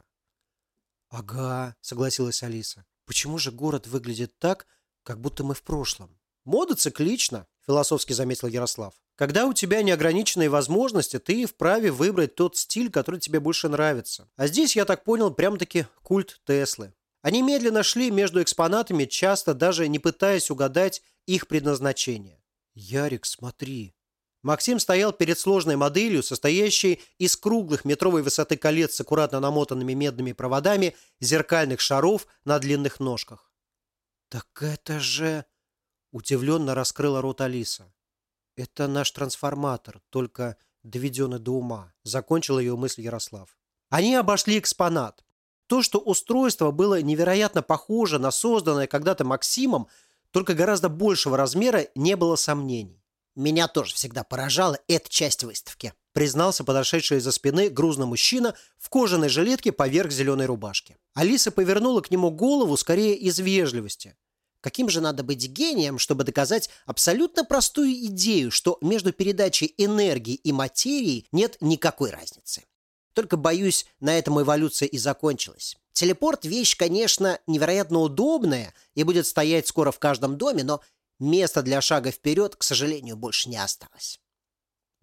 «Ага», — согласилась Алиса. «Почему же город выглядит так, как будто мы в прошлом?» «Мода циклична», — философски заметил Ярослав. «Когда у тебя неограниченные возможности, ты вправе выбрать тот стиль, который тебе больше нравится. А здесь, я так понял, прям-таки культ Теслы». Они медленно шли между экспонатами, часто даже не пытаясь угадать их предназначение. «Ярик, смотри». Максим стоял перед сложной моделью, состоящей из круглых метровой высоты колец с аккуратно намотанными медными проводами, зеркальных шаров на длинных ножках. «Так это же...» — удивленно раскрыла рот Алиса. «Это наш трансформатор, только доведенный до ума», — закончил ее мысль Ярослав. Они обошли экспонат. То, что устройство было невероятно похоже на созданное когда-то Максимом, только гораздо большего размера, не было сомнений. «Меня тоже всегда поражала эта часть выставки», — признался подошедший из-за спины грузный мужчина в кожаной жилетке поверх зеленой рубашки. Алиса повернула к нему голову скорее из вежливости. «Каким же надо быть гением, чтобы доказать абсолютно простую идею, что между передачей энергии и материи нет никакой разницы? Только, боюсь, на этом эволюция и закончилась. Телепорт – вещь, конечно, невероятно удобная и будет стоять скоро в каждом доме, но места для шага вперед, к сожалению, больше не осталось».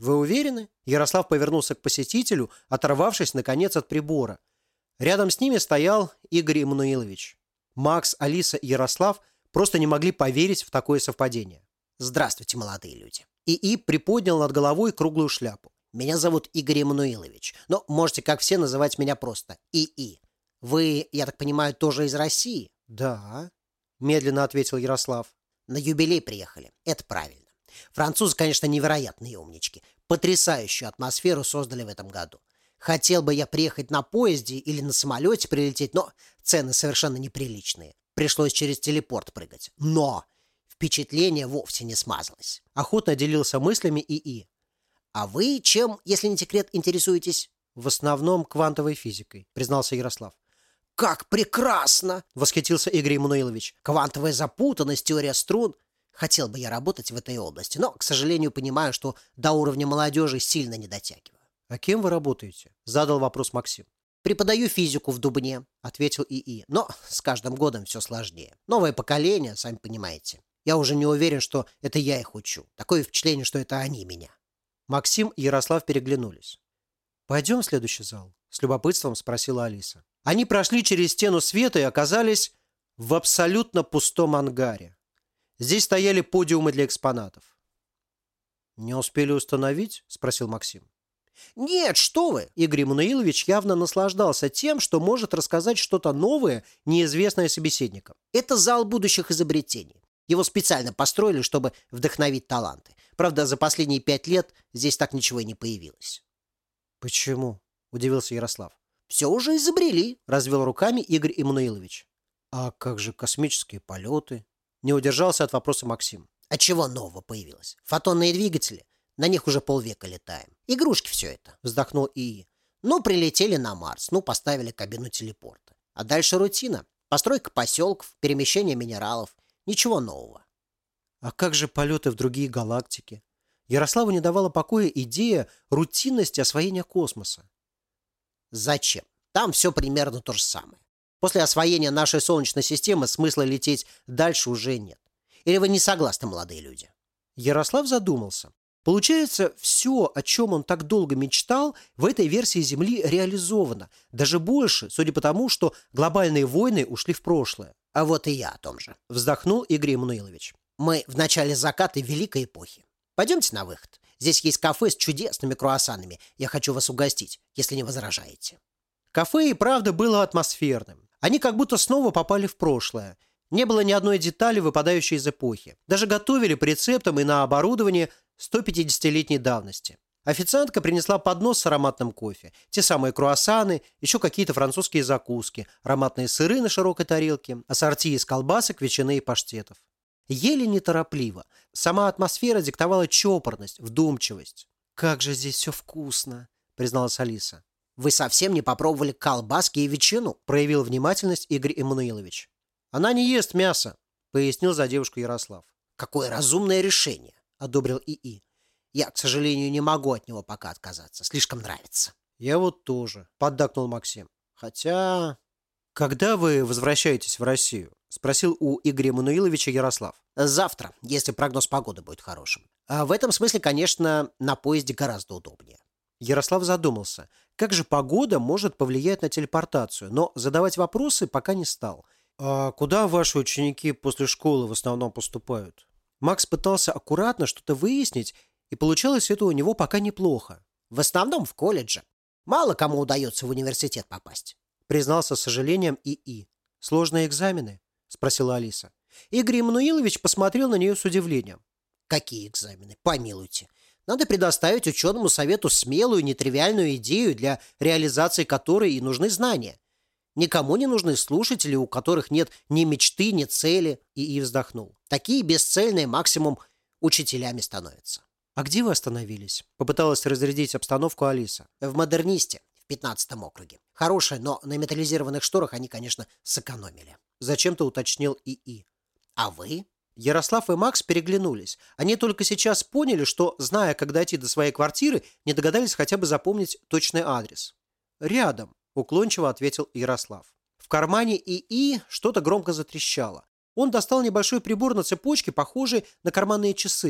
«Вы уверены?» Ярослав повернулся к посетителю, оторвавшись, наконец, от прибора. Рядом с ними стоял Игорь Эммануилович. Макс, Алиса и Ярослав просто не могли поверить в такое совпадение. Здравствуйте, молодые люди. ИИ приподнял над головой круглую шляпу. Меня зовут Игорь Эммануилович, но можете, как все, называть меня просто ИИ. Вы, я так понимаю, тоже из России? «Да», – медленно ответил Ярослав. На юбилей приехали. Это правильно. Французы, конечно, невероятные умнички. Потрясающую атмосферу создали в этом году. Хотел бы я приехать на поезде или на самолете прилететь, но цены совершенно неприличные. Пришлось через телепорт прыгать. Но впечатление вовсе не смазалось. Охотно делился мыслями ИИ. А вы чем, если не секрет, интересуетесь? «В основном квантовой физикой», – признался Ярослав. Как прекрасно! Восхитился Игорь Эммануилович. Квантовая запутанность, теория струн. Хотел бы я работать в этой области, но, к сожалению, понимаю, что до уровня молодежи сильно не дотягиваю. «А кем вы работаете?» – задал вопрос Максим. Преподаю физику в Дубне, ответил ИИ. Но с каждым годом все сложнее. Новое поколение, сами понимаете. Я уже не уверен, что это я их учу. Такое впечатление, что это они меня. Максим и Ярослав переглянулись. «Пойдем в следующий зал?» – с любопытством спросила Алиса. Они прошли через стену света и оказались в абсолютно пустом ангаре. Здесь стояли подиумы для экспонатов. «Не успели установить?» – спросил Максим. Нет, что вы! Игорь Эммануилович явно наслаждался тем, что может рассказать что-то новое, неизвестное собеседникам. Это зал будущих изобретений. Его специально построили, чтобы вдохновить таланты. Правда, за последние 5 лет здесь так ничего и не появилось. «Почему?» – удивился Ярослав. Все уже изобрели, Развел руками Игорь Эммануилович. «А как же космические полеты?» Не удержался от вопроса Максим. А чего нового появилось? Фотонные двигатели? На них уже полвека летаем. Игрушки все это. Вздохнул ИИ. Ну, прилетели на Марс, ну, поставили кабину телепорта. А дальше рутина. Постройка поселков, перемещение минералов. Ничего нового. А как же полеты в другие галактики? Ярославу не давала покоя идея рутинности освоения космоса. Зачем? Там все примерно то же самое. После освоения нашей Солнечной системы смысла лететь дальше уже нет. Или вы не согласны, молодые люди? Ярослав задумался. Получается, все, о чем он так долго мечтал, в этой версии Земли реализовано. Даже больше, судя по тому, что глобальные войны ушли в прошлое. А вот и я о том же. Вздохнул Игорь Эммануилович. Мы в начале заката Великой эпохи. Пойдемте на выход. Здесь есть кафе с чудесными круассанами. Я хочу вас угостить, если не возражаете. Кафе и правда было атмосферным. Они как будто снова попали в прошлое. Не было ни одной детали, выпадающей из эпохи. Даже готовили по рецептам и на оборудовании 150-летней давности. Официантка принесла поднос с ароматным кофе, те самые круассаны, еще какие-то французские закуски, ароматные сыры на широкой тарелке, ассорти из колбасок, ветчины и паштетов. Ели неторопливо. Сама атмосфера диктовала чопорность, вдумчивость. «Как же здесь все вкусно!» – призналась Алиса. Вы совсем не попробовали колбаски и ветчину? Проявил внимательность Игорь Эммануилович. «Она не ест мясо», – пояснил за девушку Ярослав. Какое разумное решение, одобрил ИИ. Я, к сожалению, не могу от него пока отказаться. Слишком нравится. «Я вот тоже», – поддакнул Максим. «Хотя...» «Когда вы возвращаетесь в Россию?» – спросил у Игоря Эммануиловича Ярослав. Завтра, если прогноз погоды будет хорошим. А в этом смысле, конечно, на поезде гораздо удобнее. Ярослав задумался, как же погода может повлиять на телепортацию, но задавать вопросы пока не стал. «А куда ваши ученики после школы в основном поступают?» Макс пытался аккуратно что-то выяснить, и получалось это у него пока неплохо. В основном в колледже. Мало кому удается в университет попасть. Признался с сожалением ИИ. «Сложные экзамены?» – спросила Алиса. Игорь Эммануилович посмотрел на нее с удивлением. Какие экзамены? Помилуйте. Надо предоставить ученому совету смелую, нетривиальную идею, для реализации которой и нужны знания. Никому не нужны слушатели, у которых нет ни мечты, ни цели. ИИ вздохнул. Такие бесцельные максимум учителями становятся. «А где вы остановились?» – попыталась разрядить обстановку Алиса. В Модернисте, в 15-м округе. Хорошие, но на металлизированных шторах они, конечно, сэкономили. Зачем-то уточнил ИИ. А вы? Ярослав и Макс переглянулись. Они только сейчас поняли, что, зная, как дойти до своей квартиры, не догадались хотя бы запомнить точный адрес. «Рядом», – уклончиво ответил Ярослав. В кармане ИИ что-то громко затрещало. Он достал небольшой прибор на цепочке, похожий на карманные часы,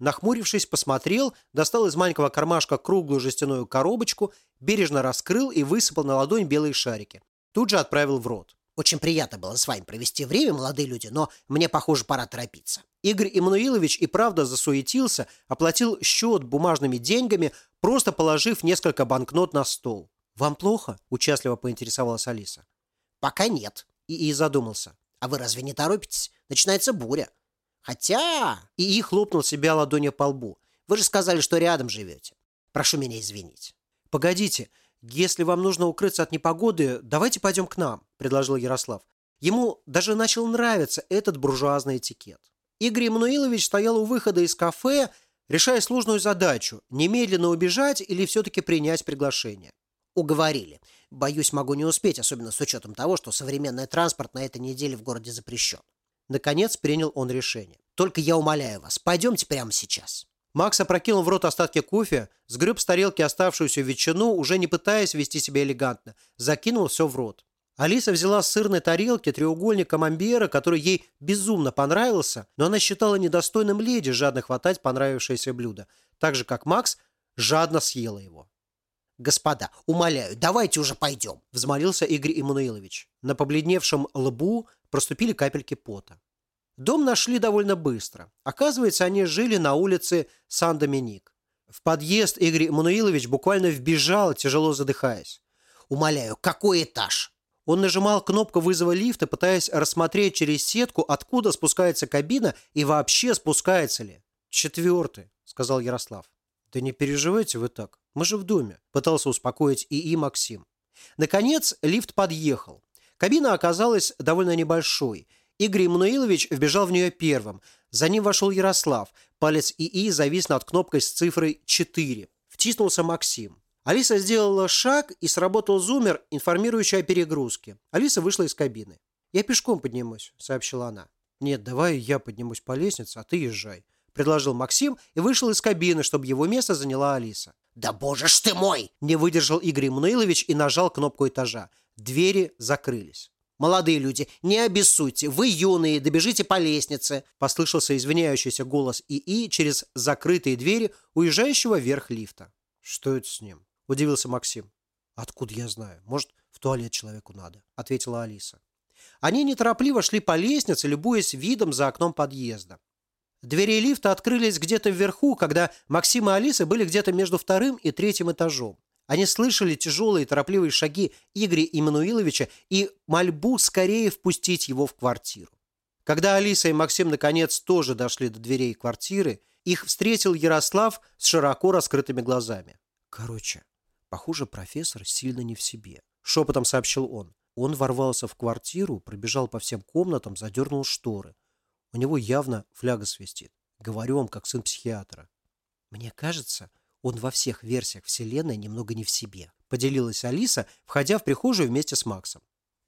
нахмурившись, посмотрел, достал из маленького кармашка круглую жестяную коробочку, бережно раскрыл и высыпал на ладонь белые шарики. Тут же отправил в рот. «Очень приятно было с вами провести время, молодые люди, но мне, похоже, пора торопиться». Игорь Иммануилович и правда засуетился, оплатил счет бумажными деньгами, просто положив несколько банкнот на стол. «Вам плохо?» – участливо поинтересовалась Алиса. «Пока нет», – ИИ задумался. «А вы разве не торопитесь? Начинается буря». «Хотя...» – ИИ хлопнул себя ладонью по лбу. «Вы же сказали, что рядом живете. Прошу меня извинить». «Погодите, если вам нужно укрыться от непогоды, давайте пойдем к нам», – предложил Ярослав. Ему даже начал нравиться этот буржуазный этикет. Игорь Эммануилович стоял у выхода из кафе, решая сложную задачу – немедленно убежать или все-таки принять приглашение. «Уговорили. Боюсь, могу не успеть, особенно с учетом того, что современный транспорт на этой неделе в городе запрещен». Наконец принял он решение. «Только я умоляю вас, пойдемте прямо сейчас». Макс опрокинул в рот остатки кофе, сгреб с тарелки оставшуюся ветчину, уже не пытаясь вести себя элегантно, закинул все в рот. Алиса взяла с сырной тарелки треугольник камамбера, который ей безумно понравился, но она считала недостойным леди жадно хватать понравившееся блюдо, так же, как Макс жадно съела его. «Господа, умоляю, давайте уже пойдем», – взмолился Игорь Иммануилович. На побледневшем лбу проступили капельки пота. Дом нашли довольно быстро. Оказывается, они жили на улице Сан-Доминик. В подъезд Игорь Иммануилович буквально вбежал, тяжело задыхаясь. «Умоляю, какой этаж?» Он нажимал кнопку вызова лифта, пытаясь рассмотреть через сетку, откуда спускается кабина и вообще спускается ли. «4», – сказал Ярослав. «Да не переживайте вы так, мы же в доме», – пытался успокоить ИИ Максим. Наконец лифт подъехал. Кабина оказалась довольно небольшой. Игорь Иммануилович вбежал в нее первым. За ним вошел Ярослав. Палец ИИ завис над кнопкой с цифрой 4. Втиснулся Максим. Алиса сделала шаг, и сработал зуммер, информирующий о перегрузке. Алиса вышла из кабины. «Я пешком поднимусь», – сообщила она. «Нет, давай я поднимусь по лестнице, а ты езжай», – предложил Максим и вышел из кабины, чтобы его место заняла Алиса. «Да боже ж ты мой!» – не выдержал Игорь Иммануилович и нажал кнопку этажа. Двери закрылись. «Молодые люди, не обессудьте, вы юные, добежите по лестнице», – послышался извиняющийся голос ИИ через закрытые двери уезжающего вверх лифта. «Что это с ним?» – удивился Максим. «Откуда я знаю? Может, в туалет человеку надо», – ответила Алиса. Они неторопливо шли по лестнице, любуясь видом за окном подъезда. Двери лифта открылись где-то вверху, когда Максим и Алиса были где-то между 2-м и 3-м этажом. Они слышали тяжелые торопливые шаги Игоря Иммануиловича и мольбу скорее впустить его в квартиру. Когда Алиса и Максим наконец тоже дошли до дверей квартиры, их встретил Ярослав с широко раскрытыми глазами. «Короче, похоже, профессор сильно не в себе», – шепотом сообщил он. Он ворвался в квартиру, пробежал по всем комнатам, задернул шторы. У него явно фляга свистит. Говорю вам, как сын психиатра. «Мне кажется, он во всех версиях вселенной немного не в себе», – поделилась Алиса, входя в прихожую вместе с Максом.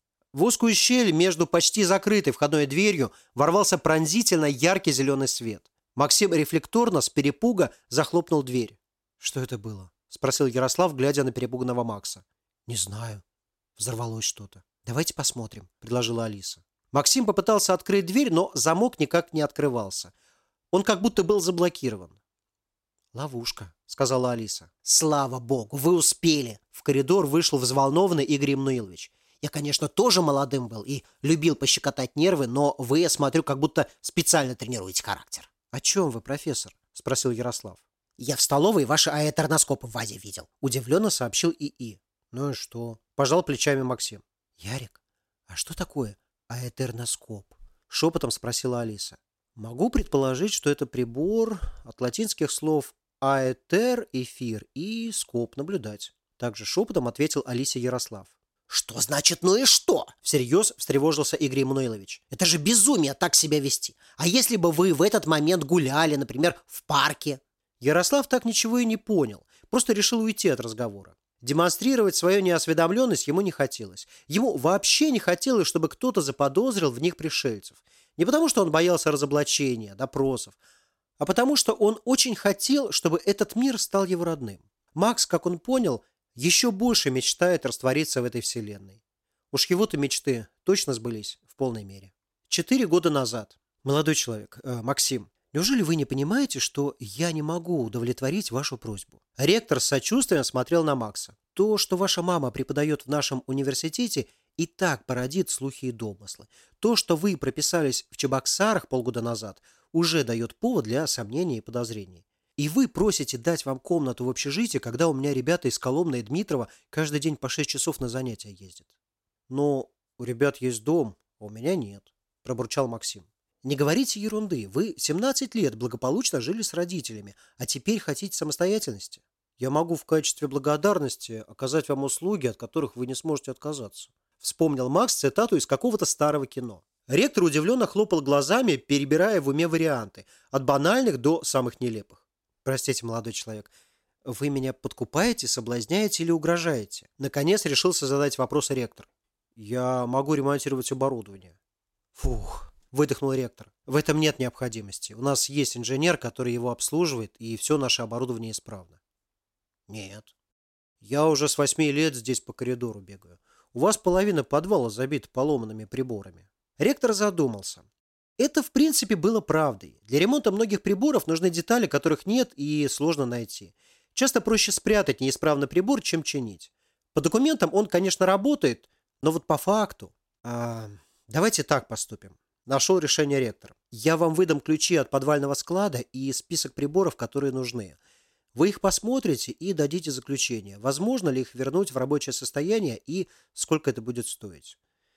В узкую щель между почти закрытой входной дверью ворвался пронзительно яркий зеленый свет. Максим рефлекторно с перепуга захлопнул дверь. «Что это было?» – спросил Ярослав, глядя на перепуганного Макса. «Не знаю. Взорвалось что-то. Давайте посмотрим», – предложила Алиса. Максим попытался открыть дверь, но замок никак не открывался. Он как будто был заблокирован. «Ловушка», — сказала Алиса. «Слава богу, вы успели!» В коридор вышел взволнованный Игорь Иммануилович. «Я, конечно, тоже молодым был и любил пощекотать нервы, но вы, я смотрю, как будто специально тренируете характер». «О чем вы, профессор?» — спросил Ярослав. «Я в столовой ваши аэтерноскопы в вазе видел», — удивленно сообщил ИИ. «Ну и что?» — пожал плечами Максим. «Ярик, а что такое аэтерноскоп?» — шепотом спросила Алиса. «Могу предположить, что это прибор от латинских слов «аэтер» – эфир и «скоп» – наблюдать». Также шепотом ответил Алисе Ярослав. «Что значит «ну и что»?» – всерьез встревожился Игорь Иммануилович. «Это же безумие так себя вести. А если бы вы в этот момент гуляли, например, в парке?» Ярослав так ничего и не понял, просто решил уйти от разговора. Демонстрировать свою неосведомленность ему не хотелось. Ему вообще не хотелось, чтобы кто-то заподозрил в них пришельцев. Не потому, что он боялся разоблачения, допросов, а потому, что он очень хотел, чтобы этот мир стал его родным. Макс, как он понял, еще больше мечтает раствориться в этой вселенной. Уж его-то мечты точно сбылись в полной мере. 4 года назад. Молодой человек, Максим, Неужели вы не понимаете, что я не могу удовлетворить вашу просьбу? Ректор с сочувствием смотрел на Макса. То, что ваша мама преподает в нашем университете, и так породит слухи и домыслы. То, что вы прописались в Чебоксарах полгода назад, уже дает повод для сомнений и подозрений. И вы просите дать вам комнату в общежитии, когда у меня ребята из Коломны и Дмитрова каждый день по 6 часов на занятия ездят. Но у ребят есть дом, а у меня нет, пробурчал Максим. Не говорите ерунды. Вы 17 лет благополучно жили с родителями, а теперь хотите самостоятельности. Я могу в качестве благодарности оказать вам услуги, от которых вы не сможете отказаться. Вспомнил Макс цитату из какого-то старого кино. Ректор удивленно хлопал глазами, перебирая в уме варианты, от банальных до самых нелепых. Простите, молодой человек, вы меня подкупаете, соблазняете или угрожаете? Наконец решился задать вопрос ректор. Я могу ремонтировать оборудование. Фух. Выдохнул ректор. В этом нет необходимости. У нас есть инженер, который его обслуживает, и все наше оборудование исправно. Нет. Я уже с 8 лет здесь по коридору бегаю. У вас половина подвала забита поломанными приборами. Ректор задумался. Это, в принципе, было правдой. Для ремонта многих приборов нужны детали, которых нет и сложно найти. Часто проще спрятать неисправный прибор, чем чинить. По документам он, конечно, работает, но вот по факту... Давайте так поступим. Нашел решение ректор. Я вам выдам ключи от подвального склада и список приборов, которые нужны. Вы их посмотрите и дадите заключение. Возможно ли их вернуть в рабочее состояние и сколько это будет стоить.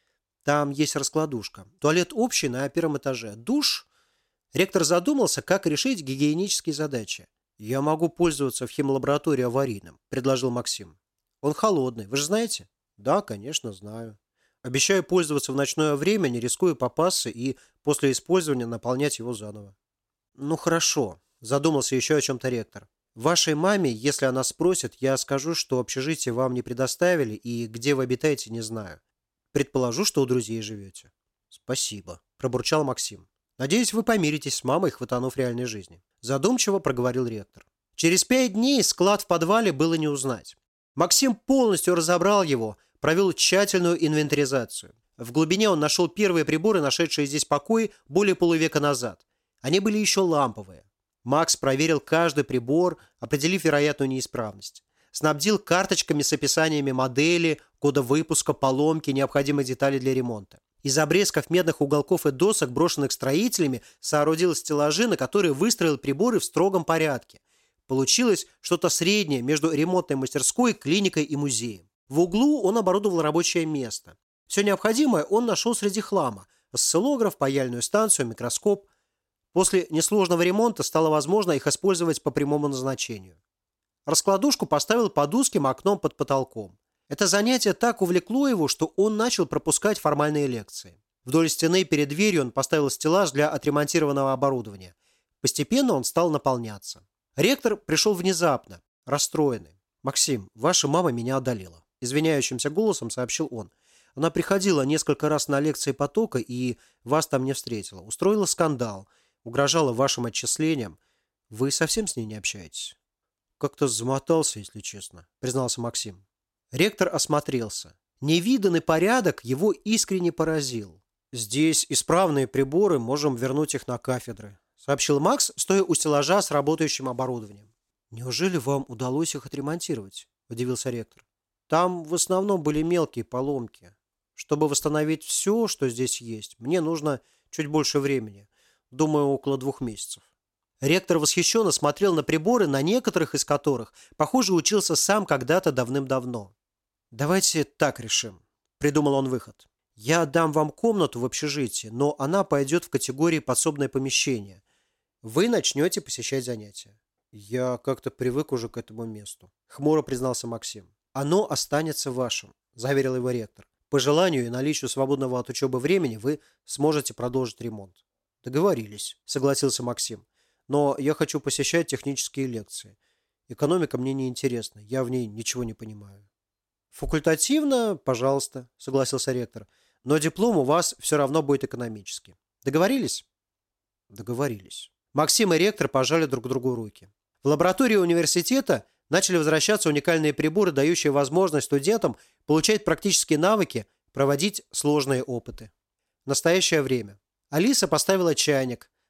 Там есть раскладушка. Туалет общий на первом этаже. Душ. Ректор задумался, как решить гигиенические задачи. Я могу пользоваться в химлаборатории аварийным, предложил Максим. Он холодный, вы же знаете? Да, конечно, знаю. Обещаю пользоваться в ночное время, не рискуя попасться и после использования наполнять его заново. Ну хорошо, задумался еще о чем-то ректор. Вашей маме, если она спросит, я скажу, что общежитие вам не предоставили и где вы обитаете, не знаю. Предположу, что у друзей живете. Спасибо, пробурчал Максим. Надеюсь, вы помиритесь с мамой, хватанув реальной жизни. Задумчиво проговорил ректор. Через 5 дней склад в подвале было не узнать. Максим полностью разобрал его, провел тщательную инвентаризацию. В глубине он нашел первые приборы, нашедшие здесь покой более полувека назад. Они были еще ламповые. Макс проверил каждый прибор, определив вероятную неисправность. Снабдил карточками с описаниями модели, года выпуска, поломки, необходимых деталей для ремонта. Из обрезков медных уголков и досок, брошенных строителями, соорудил стеллажи, на которые выстроил приборы в строгом порядке. Получилось что-то среднее между ремонтной мастерской, клиникой и музеем. В углу он оборудовал рабочее место. Все необходимое он нашел среди хлама. Осциллограф, паяльную станцию, микроскоп. После несложного ремонта стало возможно их использовать по прямому назначению. Раскладушку поставил под узким окном под потолком. Это занятие так увлекло его, что он начал пропускать формальные лекции. Вдоль стены перед дверью он поставил стеллаж для отремонтированного оборудования. Постепенно он стал наполняться. Ректор пришел внезапно, расстроенный. «Максим, ваша мама меня одолела», – извиняющимся голосом сообщил он. «Она приходила несколько раз на лекции потока и вас там не встретила. Устроила скандал, угрожала вашим отчислениям. Вы совсем с ней не общаетесь?» «Как-то замотался, если честно», – признался Максим. Ректор осмотрелся. Невиданный порядок его искренне поразил. «Здесь исправные приборы, можем вернуть их на кафедры», – сообщил Макс, стоя у стеллажа с работающим оборудованием. «Неужели вам удалось их отремонтировать?» – удивился ректор. «Там в основном были мелкие поломки. Чтобы восстановить все, что здесь есть, мне нужно чуть больше времени. Думаю, около 2 месяцев». Ректор восхищенно смотрел на приборы, на некоторых из которых, похоже, учился сам когда-то давным-давно. «Давайте так решим», – придумал он выход. «Я дам вам комнату в общежитии, но она пойдет в категории подсобное помещение. Вы начнете посещать занятия». «Я как-то привык уже к этому месту», – хмуро признался Максим. «Оно останется вашим», – заверил его ректор. «По желанию и наличию свободного от учебы времени вы сможете продолжить ремонт». «Договорились», – согласился Максим. «Но я хочу посещать технические лекции. Экономика мне не интересна, я в ней ничего не понимаю». «Факультативно, пожалуйста», – согласился ректор. «Но диплом у вас все равно будет экономический. Договорились?» «Договорились». Максим и ректор пожали друг другу руки. В лаборатории университета начали возвращаться уникальные приборы, дающие возможность студентам получать практические навыки, проводить сложные опыты. Настоящее время. Алиса поставила чайник,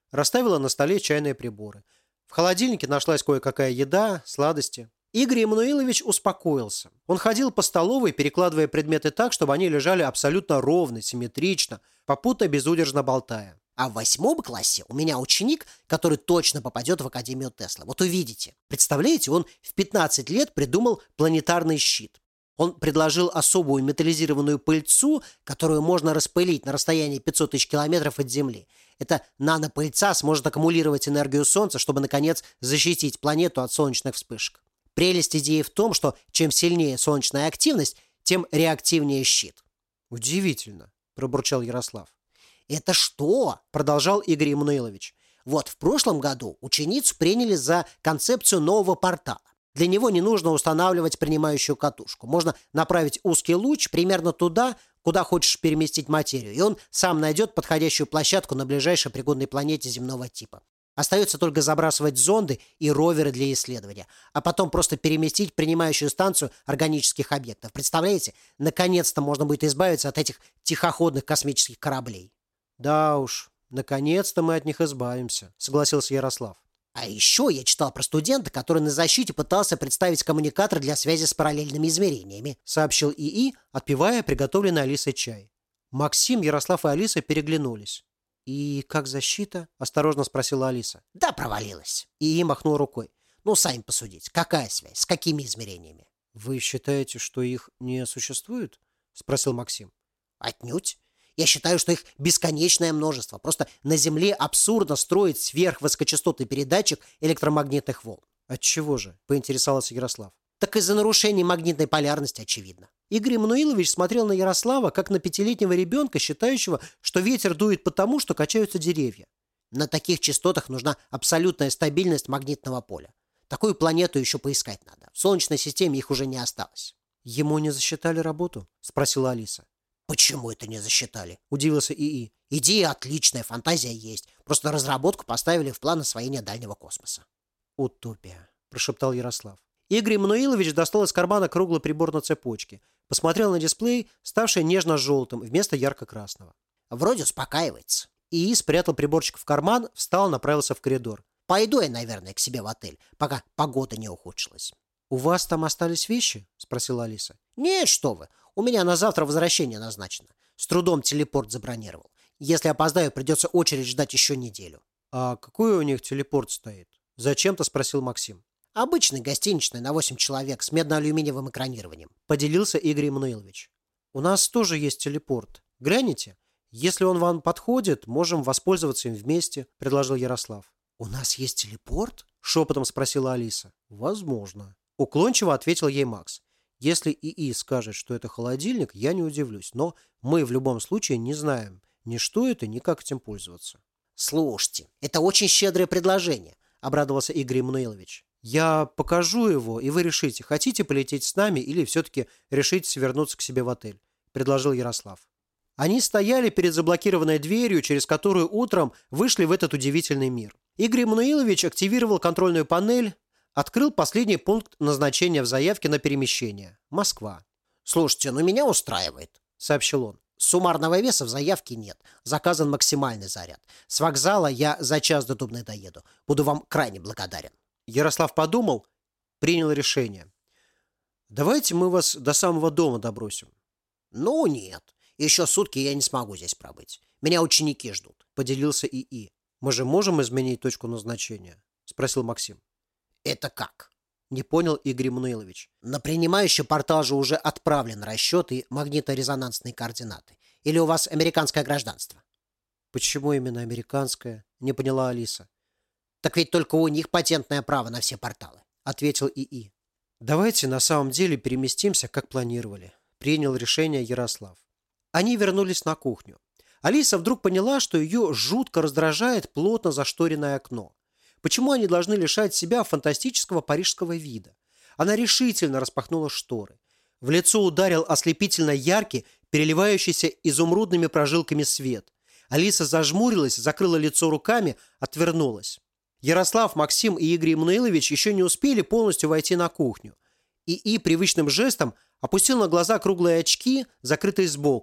расставила на столе чайные приборы. В холодильнике нашлась кое-какая еда, сладости. Игорь Эммануилович успокоился. Он ходил по столовой, перекладывая предметы так, чтобы они лежали абсолютно ровно, симметрично, попутно безудержно болтая. А в 8 классе у меня ученик, который точно попадет в Академию Тесла. Вот увидите. Представляете, он в 15 лет придумал планетарный щит. Он предложил особую металлизированную пыльцу, которую можно распылить на расстоянии 500 тысяч километров от Земли. Эта нанопыльца сможет аккумулировать энергию Солнца, чтобы, наконец, защитить планету от солнечных вспышек. Прелесть идеи в том, что чем сильнее солнечная активность, тем реактивнее щит. «Удивительно», – пробурчал Ярослав. «Это что?» – продолжал Игорь Эммануилович. «Вот в прошлом году ученицу приняли за концепцию нового портала. Для него не нужно устанавливать принимающую катушку. Можно направить узкий луч примерно туда, куда хочешь переместить материю, и он сам найдет подходящую площадку на ближайшей пригодной планете земного типа. Остается только забрасывать зонды и роверы для исследования, а потом просто переместить принимающую станцию органических объектов. Представляете? Наконец-то можно будет избавиться от этих тихоходных космических кораблей». «Да уж, наконец-то мы от них избавимся», – согласился Ярослав. А еще я читал про студента, который на защите пытался представить коммуникатор для связи с параллельными измерениями, сообщил ИИ, отпивая приготовленный Алисой чай. Максим, Ярослав и Алиса переглянулись. «И как защита?» – осторожно спросила Алиса. Да, провалилась. ИИ махнул рукой. Ну, сами посудите. Какая связь? С какими измерениями? «Вы считаете, что их не существует?» – спросил Максим. Отнюдь. Я считаю, что их бесконечное множество. Просто на Земле абсурдно строить сверхвысокочастотный передатчик электромагнитных волн. «Отчего же?» – поинтересовался Ярослав. Так из-за нарушений магнитной полярности, очевидно. Игорь Эммануилович смотрел на Ярослава, как на 5-летнего ребенка, считающего, что ветер дует потому, что качаются деревья. На таких частотах нужна абсолютная стабильность магнитного поля. Такую планету еще поискать надо. В Солнечной системе их уже не осталось. «Ему не засчитали работу?» – спросила Алиса. «Почему это не засчитали?» – удивился ИИ. «Идея отличная, фантазия есть. Просто разработку поставили в план освоения дальнего космоса». «Утопия», – прошептал Ярослав. Игорь Эммануилович достал из кармана круглый прибор на цепочке. Посмотрел на дисплей, ставший нежно-желтым вместо ярко-красного. «Вроде успокаивается». ИИ спрятал приборчик в карман, встал, направился в коридор. «Пойду я, наверное, к себе в отель, пока погода не ухудшилась». «У вас там остались вещи?» – спросила Алиса. «Нет, что вы. У меня на завтра возвращение назначено. С трудом телепорт забронировал. Если опоздаю, придется очередь ждать еще неделю». «А какой у них телепорт стоит?» – зачем-то спросил Максим. «Обычный гостиничный на 8 человек с медно-алюминиевым экранированием», – поделился Игорь Эммануилович. «У нас тоже есть телепорт. Гляните. Если он вам подходит, можем воспользоваться им вместе», – предложил Ярослав. «У нас есть телепорт?» – шепотом спросила Алиса. «Возможно». Уклончиво ответил ей Макс. «Если ИИ скажет, что это холодильник, я не удивлюсь. Но мы в любом случае не знаем ни что это, ни как этим пользоваться». «Слушайте, это очень щедрое предложение», – обрадовался Игорь Эммануилович. «Я покажу его, и вы решите, хотите полететь с нами или все-таки решите вернуться к себе в отель», – предложил Ярослав. Они стояли перед заблокированной дверью, через которую утром вышли в этот удивительный мир. Игорь Эммануилович активировал контрольную панель, открыл последний пункт назначения в заявке на перемещение – Москва. «Слушайте, ну меня устраивает», – сообщил он. «Суммарного веса в заявке нет. Заказан максимальный заряд. С вокзала я за час до Дубны доеду. Буду вам крайне благодарен». Ярослав подумал, принял решение. «Давайте мы вас до самого дома добросим». «Ну нет. Еще сутки я не смогу здесь пробыть. Меня ученики ждут», – поделился ИИ. «Мы же можем изменить точку назначения?» – спросил Максим. «Это как?» – не понял Игорь Эммануилович. «На принимающий портал же уже отправлен расчет и магнитно-резонансные координаты. Или у вас американское гражданство?» «Почему именно американское?» – не поняла Алиса. «Так ведь только у них патентное право на все порталы», – ответил ИИ. «Давайте на самом деле переместимся, как планировали», – принял решение Ярослав. Они вернулись на кухню. Алиса вдруг поняла, что ее жутко раздражает плотно зашторенное окно. Почему они должны лишать себя фантастического парижского вида? Она решительно распахнула шторы. В лицо ударил ослепительно яркий, переливающийся изумрудными прожилками свет. Алиса зажмурилась, закрыла лицо руками, отвернулась. Ярослав, Максим и Игорь Эммануилович еще не успели полностью войти на кухню. ИИ привычным жестом опустил на глаза круглые очки, закрытые сбоку,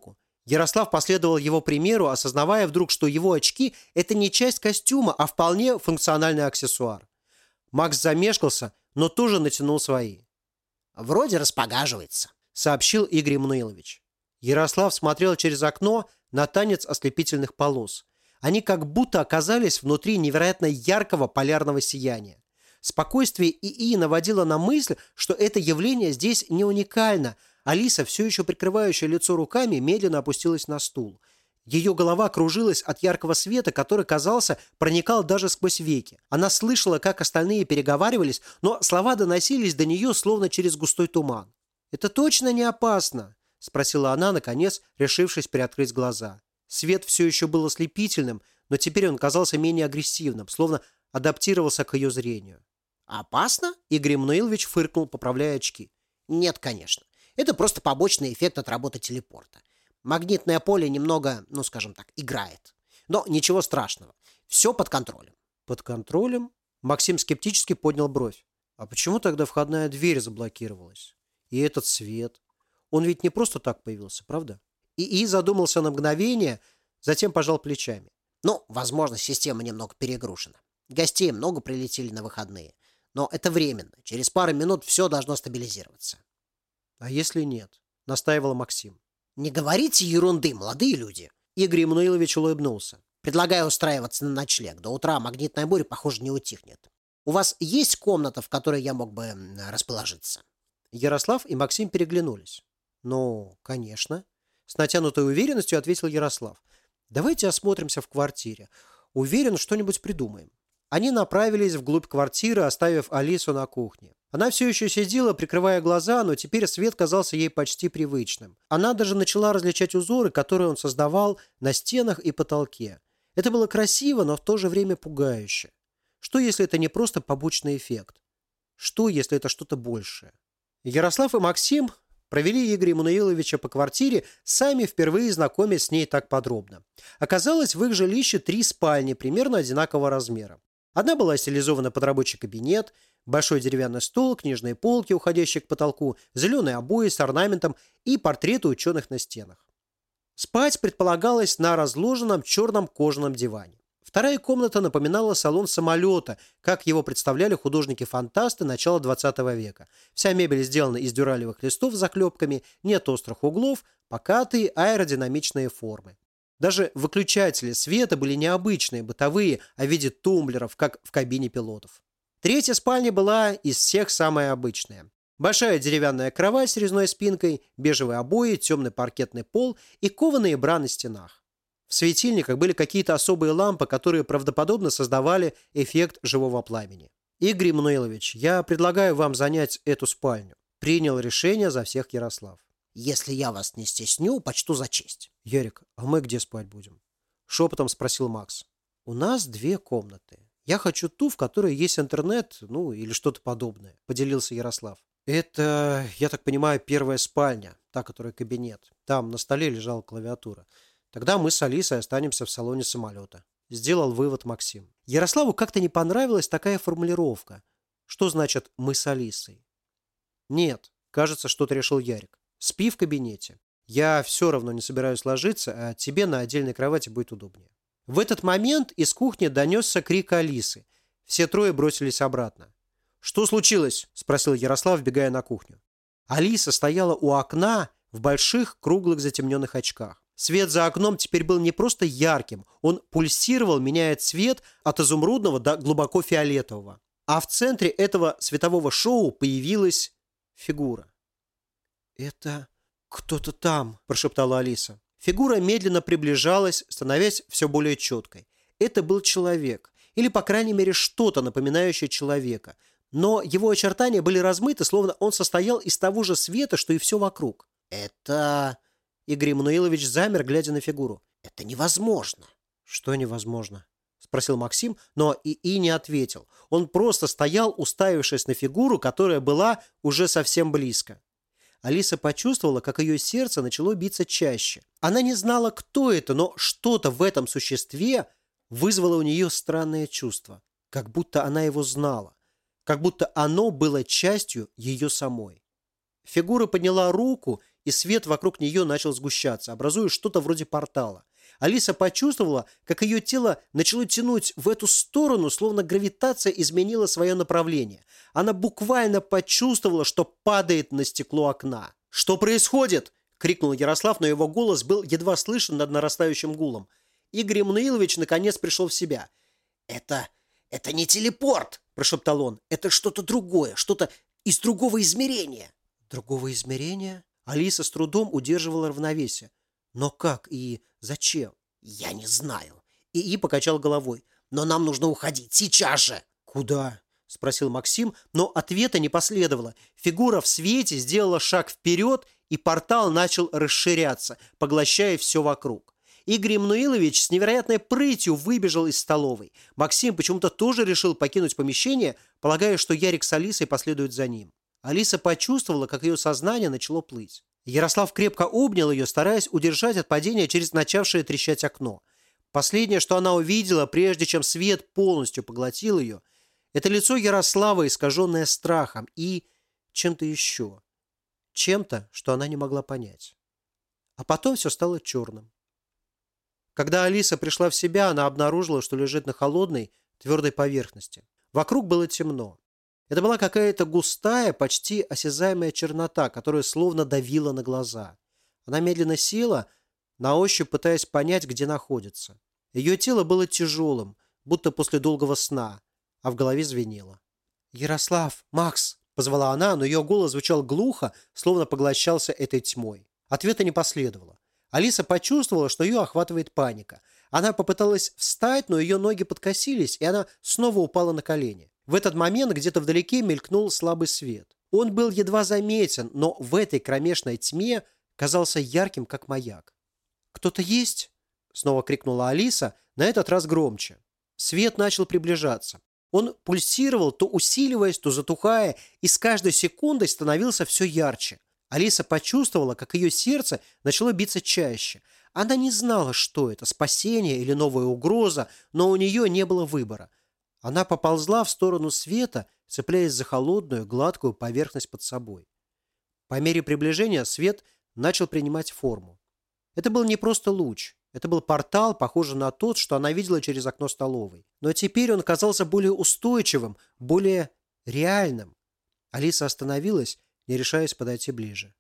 Ярослав последовал его примеру, осознавая вдруг, что его очки – это не часть костюма, а вполне функциональный аксессуар. Макс замешкался, но тоже натянул свои. «Вроде распогаживается», — сообщил Игорь Эммануилович. Ярослав смотрел через окно на танец ослепительных полос. Они как будто оказались внутри невероятно яркого полярного сияния. Спокойствие ИИ наводило на мысль, что это явление здесь не уникально. Алиса, все еще прикрывающая лицо руками, медленно опустилась на стул. Ее голова кружилась от яркого света, который, казался, проникал даже сквозь веки. Она слышала, как остальные переговаривались, но слова доносились до нее, словно через густой туман. «Это точно не опасно?» – спросила она, наконец, решившись приоткрыть глаза. Свет все еще был ослепительным, но теперь он казался менее агрессивным, словно адаптировался к ее зрению. «Опасно?» – Игорь Эммануилович фыркнул, поправляя очки. «Нет, конечно. Это просто побочный эффект от работы телепорта. Магнитное поле немного, ну скажем так, играет. Но ничего страшного. Все под контролем». «Под контролем?» Максим скептически поднял бровь. «А почему тогда входная дверь заблокировалась? И этот свет? Он ведь не просто так появился, правда?» ИИ задумался на мгновение, затем пожал плечами. «Ну, возможно, система немного перегружена. Гостей много прилетели на выходные. Но это временно. Через пару минут все должно стабилизироваться». «А если нет?» – настаивал Максим. «Не говорите ерунды, молодые люди!» Игорь Эммануилович улыбнулся. «Предлагаю устраиваться на ночлег. До утра магнитная буря, похоже, не утихнет. У вас есть комната, в которой я мог бы расположиться?» Ярослав и Максим переглянулись. «Ну, конечно». С натянутой уверенностью ответил Ярослав. «Давайте осмотримся в квартире. Уверен, что-нибудь придумаем». Они направились вглубь квартиры, оставив Алису на кухне. Она все еще сидела, прикрывая глаза, но теперь свет казался ей почти привычным. Она даже начала различать узоры, которые он создавал на стенах и потолке. Это было красиво, но в то же время пугающе. Что, если это не просто побочный эффект? Что, если это что-то большее? Ярослав и Максим провели Игоря Эммануиловича по квартире, сами впервые знакомясь с ней так подробно. Оказалось, в их жилище 3 спальни примерно одинакового размера. Одна была стилизована под рабочий кабинет, большой деревянный стол, книжные полки, уходящие к потолку, зеленые обои с орнаментом и портреты ученых на стенах. Спать предполагалось на разложенном черном кожаном диване. Вторая комната напоминала салон самолета, как его представляли художники-фантасты начала 20 века. Вся мебель сделана из дюралевых листов с заклепками, нет острых углов, покатые аэродинамичные формы. Даже выключатели света были необычные, бытовые, а в виде тумблеров, как в кабине пилотов. Третья спальня была из всех самая обычная. Большая деревянная кровать с резной спинкой, бежевые обои, темный паркетный пол и кованые бра на стенах. В светильниках были какие-то особые лампы, которые правдоподобно создавали эффект живого пламени. «Игорь Эммануилович, я предлагаю вам занять эту спальню», – принял решение за всех Ярослав. «Если я вас не стесню, почту за честь». «Ярик, а мы где спать будем?» – шепотом спросил Макс. «У нас 2 комнаты. Я хочу ту, в которой есть интернет, ну или что-то подобное», – поделился Ярослав. «Это, я так понимаю, первая спальня, та, которая кабинет. Там на столе лежала клавиатура. Тогда мы с Алисой останемся в салоне самолета», – сделал вывод Максим. Ярославу как-то не понравилась такая формулировка. Что значит «мы с Алисой»? «Нет, кажется, что-то решил Ярик. Спи в кабинете. Я все равно не собираюсь ложиться, а тебе на отдельной кровати будет удобнее». В этот момент из кухни донесся крик Алисы. Все 3 бросились обратно. «Что случилось?» – спросил Ярослав, вбегая на кухню. Алиса стояла у окна в больших круглых затемненных очках. Свет за окном теперь был не просто ярким, он пульсировал, меняя цвет от изумрудного до глубоко фиолетового. А в центре этого светового шоу появилась фигура. «Это кто-то там», – прошептала Алиса. Фигура медленно приближалась, становясь все более четкой. Это был человек, или, по крайней мере, что-то напоминающее человека. Но его очертания были размыты, словно он состоял из того же света, что и все вокруг. «Это...» Игорь Эммануилович замер, глядя на фигуру. «Это невозможно». «Что невозможно?» – спросил Максим, но ИИ не ответил. Он просто стоял, уставившись на фигуру, которая была уже совсем близко. Алиса почувствовала, как ее сердце начало биться чаще. Она не знала, кто это, но что-то в этом существе вызвало у нее странное чувство. Как будто она его знала. Как будто оно было частью ее самой. Фигура подняла руку и свет вокруг нее начал сгущаться, образуя что-то вроде портала. Алиса почувствовала, как ее тело начало тянуть в эту сторону, словно гравитация изменила свое направление. Она буквально почувствовала, что падает на стекло окна. «Что происходит?» – крикнул Ярослав, но его голос был едва слышен над нарастающим гулом. Игорь Эммануилович наконец пришел в себя. «Это не телепорт!» – прошептал он. «Это что-то другое, что-то из другого измерения». «Другого измерения?» Алиса с трудом удерживала равновесие. «Но как и зачем?» «Я не знаю». И покачал головой. «Но нам нужно уходить, сейчас же!» «Куда?» – спросил Максим, но ответа не последовало. Фигура в свете сделала шаг вперед, и портал начал расширяться, поглощая все вокруг. Игорь Эммануилович с невероятной прытью выбежал из столовой. Максим почему-то тоже решил покинуть помещение, полагая, что Ярик с Алисой последуют за ним. Алиса почувствовала, как ее сознание начало плыть. Ярослав крепко обнял ее, стараясь удержать от падения через начавшее трещать окно. Последнее, что она увидела, прежде чем свет полностью поглотил ее, это лицо Ярослава, искаженное страхом и чем-то еще. Чем-то, что она не могла понять. А потом все стало черным. Когда Алиса пришла в себя, она обнаружила, что лежит на холодной, твердой поверхности. Вокруг было темно. Это была какая-то густая, почти осязаемая чернота, которая словно давила на глаза. Она медленно села, на ощупь пытаясь понять, где находится. Ее тело было тяжелым, будто после долгого сна, а в голове звенело. «Ярослав! Макс!» – позвала она, но ее голос звучал глухо, словно поглощался этой тьмой. Ответа не последовало. Алиса почувствовала, что ее охватывает паника. Она попыталась встать, но ее ноги подкосились, и она снова упала на колени. В этот момент где-то вдалеке мелькнул слабый свет. Он был едва заметен, но в этой кромешной тьме казался ярким, как маяк. «Кто-то есть?» – снова крикнула Алиса, на этот раз громче. Свет начал приближаться. Он пульсировал, то усиливаясь, то затухая, и с каждой секундой становился все ярче. Алиса почувствовала, как ее сердце начало биться чаще. Она не знала, что это – спасение или новая угроза, но у нее не было выбора. Она поползла в сторону света, цепляясь за холодную, гладкую поверхность под собой. По мере приближения свет начал принимать форму. Это был не просто луч. Это был портал, похожий на тот, что она видела через окно столовой. Но теперь он казался более устойчивым, более реальным. Алиса остановилась, не решаясь подойти ближе.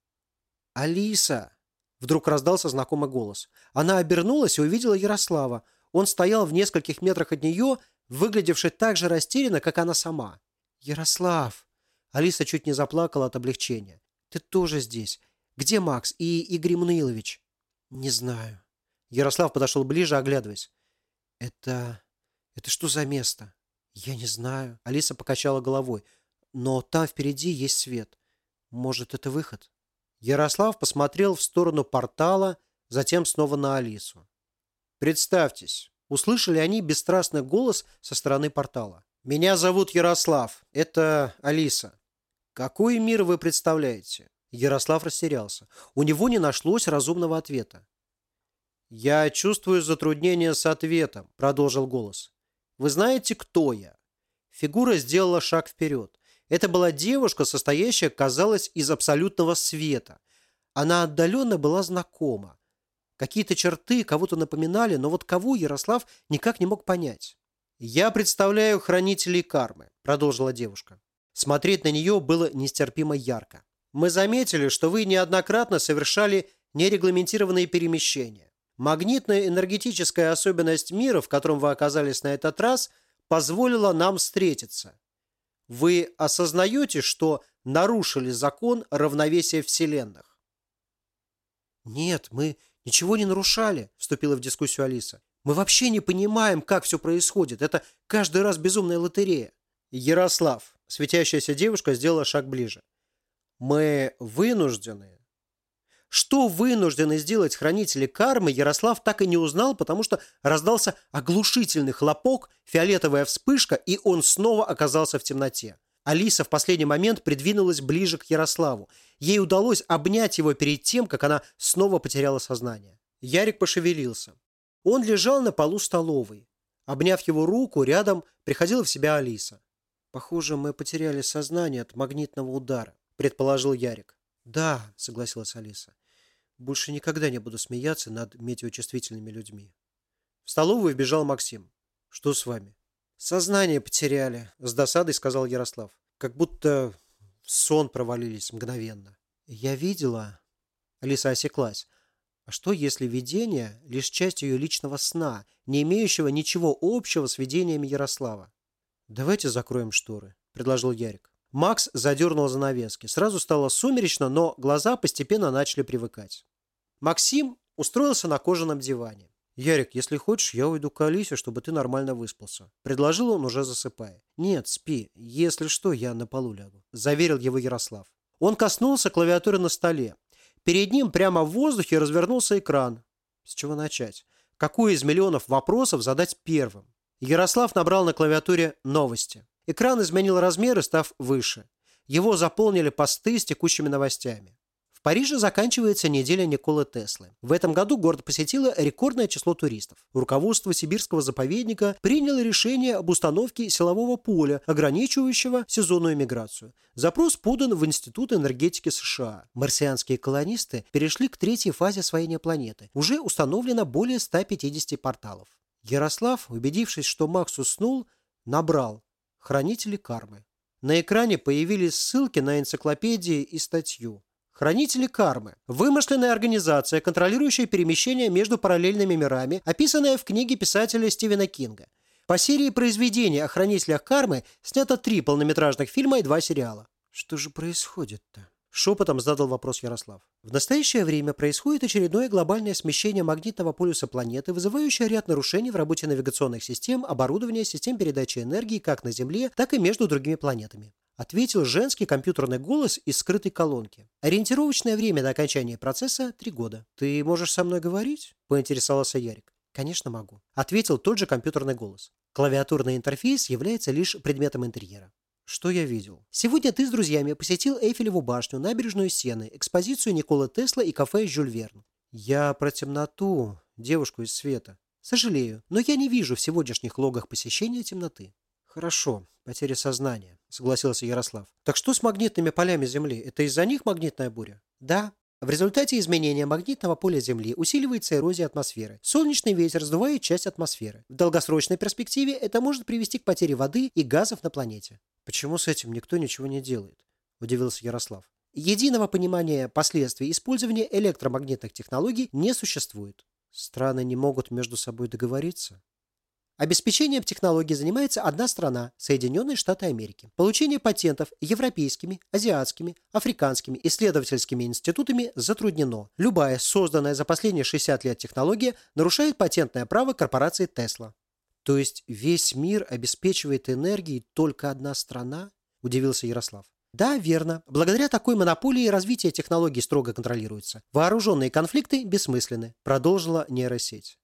«Алиса!» Вдруг раздался знакомый голос. Она обернулась и увидела Ярослава. Он стоял в нескольких метрах от нее, выглядевший так же растерянно, как она сама. «Ярослав!» Алиса чуть не заплакала от облегчения. «Ты тоже здесь. Где Макс и Игорь Эммануилович?» «Не знаю». Ярослав подошел ближе, оглядываясь. «Это что за место?» «Я не знаю». Алиса покачала головой. «Но там впереди есть свет. Может, это выход?» Ярослав посмотрел в сторону портала, затем снова на Алису. «Представьтесь». Услышали они бесстрастный голос со стороны портала. «Меня зовут Ярослав. Это Алиса. Какой мир вы представляете?» Ярослав растерялся. У него не нашлось разумного ответа. «Я чувствую затруднение с ответом», – продолжил голос. «Вы знаете, кто я?» Фигура сделала шаг вперед. Это была девушка, состоящая, казалось, из абсолютного света. Она отдаленно была знакома. Какие-то черты кого-то напоминали, но вот кого Ярослав никак не мог понять. «Я представляю хранителей кармы», – продолжила девушка. Смотреть на нее было нестерпимо ярко. «Мы заметили, что вы неоднократно совершали нерегламентированные перемещения. Магнитная энергетическая особенность мира, в котором вы оказались на этот раз, позволила нам встретиться. Вы осознаете, что нарушили закон равновесия вселенных?» «Нет, мы ничего не нарушали», – вступила в дискуссию Алиса. «Мы вообще не понимаем, как все происходит. Это каждый раз безумная лотерея». «Ярослав», – светящаяся девушка сделала шаг ближе. «Мы вынуждены». Что вынуждены сделать хранители кармы, Ярослав так и не узнал, потому что раздался оглушительный хлопок, фиолетовая вспышка, и он снова оказался в темноте. Алиса в последний момент придвинулась ближе к Ярославу. Ей удалось обнять его перед тем, как она снова потеряла сознание. Ярик пошевелился. Он лежал на полу столовой. Обняв его руку, рядом приходила в себя Алиса. «Похоже, мы потеряли сознание от магнитного удара», – предположил Ярик. Да, согласилась Алиса. Больше никогда не буду смеяться над метеочувствительными людьми. В столовую вбежал Максим. Что с вами? Сознание потеряли, с досадой сказал Ярослав. Как будто в сон провалились мгновенно. Я видела... Алиса осеклась. А что, если видение – лишь часть ее личного сна, не имеющего ничего общего с видениями Ярослава? «Давайте закроем шторы», – предложил Ярик. Макс задернул занавески. Сразу стало сумеречно, но глаза постепенно начали привыкать. Максим устроился на кожаном диване. «Ярик, если хочешь, я уйду к Алисе, чтобы ты нормально выспался», – предложил он, уже засыпая. «Нет, спи. Если что, я на полу лягу», – заверил его Ярослав. Он коснулся клавиатуры на столе. Перед ним прямо в воздухе развернулся экран. С чего начать? Какой из миллионов вопросов задать первым? Ярослав набрал на клавиатуре «Новости». Экран изменил размеры, став выше. Его заполнили посты с текущими новостями. В Париже заканчивается неделя Николы Теслы. В этом году город посетило рекордное число туристов. Руководство Сибирского заповедника приняло решение об установке силового поля, ограничивающего сезонную миграцию. Запрос подан в Институт энергетики США. Марсианские колонисты перешли к третьей фазе освоения планеты. Уже установлено более 150 порталов. Ярослав, убедившись, что Макс уснул, набрал «Хранители кармы». На экране появились ссылки на энциклопедии и статью. Хранители кармы – вымышленная организация, контролирующая перемещение между параллельными мирами, описанная в книге писателя Стивена Кинга. По серии произведений о хранителях кармы снято 3 полнометражных фильма и 2 сериала. Что же происходит-то? Шепотом задал вопрос Ярослав. В настоящее время происходит очередное глобальное смещение магнитного полюса планеты, вызывающее ряд нарушений в работе навигационных систем, оборудования, систем передачи энергии как на Земле, так и между другими планетами. Ответил женский компьютерный голос из скрытой колонки. Ориентировочное время до окончания процесса – 3 года. «Ты можешь со мной говорить?» – поинтересовался Ярик. «Конечно могу», – ответил тот же компьютерный голос. Клавиатурный интерфейс является лишь предметом интерьера. Что я видел? Сегодня ты с друзьями посетил Эйфелеву башню, набережную Сены, экспозицию Николы Тесла и кафе «Жюль Верн». Я про темноту, девушку из света. Сожалею, но я не вижу в сегодняшних логах посещения темноты. Хорошо, потеря сознания, согласился Ярослав. Так что с магнитными полями Земли? Это из-за них магнитная буря? Да. В результате изменения магнитного поля Земли усиливается эрозия атмосферы. Солнечный ветер сдувает часть атмосферы. В долгосрочной перспективе это может привести к потере воды и газов на планете. Почему с этим никто ничего не делает? Удивился Ярослав. Единого понимания последствий использования электромагнитных технологий не существует. Страны не могут между собой договориться. Обеспечением технологий занимается одна страна – Соединенные Штаты Америки. Получение патентов европейскими, азиатскими, африканскими исследовательскими институтами затруднено. Любая созданная за последние 60 лет технология нарушает патентное право корпорации Tesla. То есть весь мир обеспечивает энергией только одна страна? Удивился Ярослав. Да, верно. Благодаря такой монополии развитие технологий строго контролируется. Вооруженные конфликты бессмысленны, продолжила нейросеть.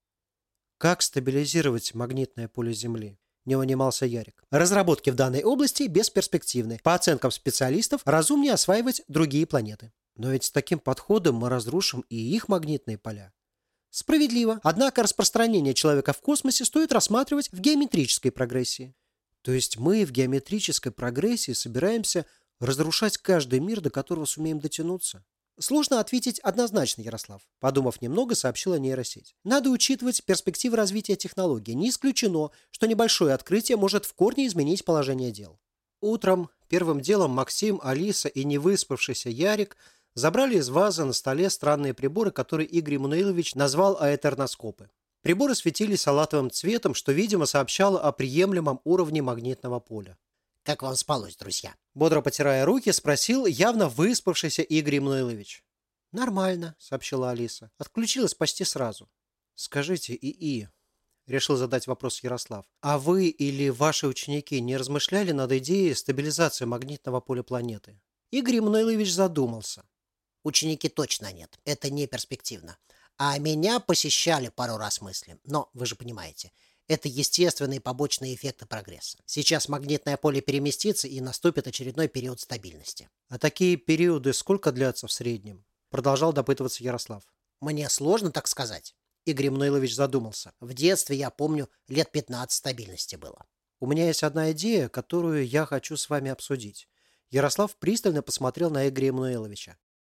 Как стабилизировать магнитное поле Земли? Не унимался Ярик. Разработки в данной области бесперспективны. По оценкам специалистов, разумнее осваивать другие планеты. Но ведь с таким подходом мы разрушим и их магнитные поля. Справедливо. Однако распространение человека в космосе стоит рассматривать в геометрической прогрессии. То есть мы в геометрической прогрессии собираемся разрушать каждый мир, до которого сумеем дотянуться? Сложно ответить однозначно, Ярослав. Подумав немного, сообщила нейросеть. Надо учитывать перспективы развития технологий. Не исключено, что небольшое открытие может в корне изменить положение дел. Утром первым делом Максим, Алиса и невыспавшийся Ярик забрали из вазы на столе странные приборы, которые Игорь Эммануилович назвал аэтерноскопы. Приборы светились салатовым цветом, что, видимо, сообщало о приемлемом уровне магнитного поля. Как вам спалось, друзья? Бодро потирая руки, спросил явно выспавшийся Игорь Эммануилович. «Нормально», — сообщила Алиса. Отключилась почти сразу. «Скажите, ИИ», — решил задать вопрос Ярослав, «а вы или ваши ученики не размышляли над идеей стабилизации магнитного поля планеты?» Игорь Эммануилович задумался. Ученики точно нет. Это не перспективно. А меня посещали пару раз мысли. Но, вы же понимаете, это естественные побочные эффекты прогресса. Сейчас магнитное поле переместится и наступит очередной период стабильности. «А такие периоды сколько длятся в среднем?» Продолжал допытываться Ярослав. Мне сложно так сказать. Игорь Эммануилович задумался. В детстве, я помню, лет 15 стабильности было. «У меня есть одна идея, которую я хочу с вами обсудить». Ярослав пристально посмотрел на Игоря Эммануиловича.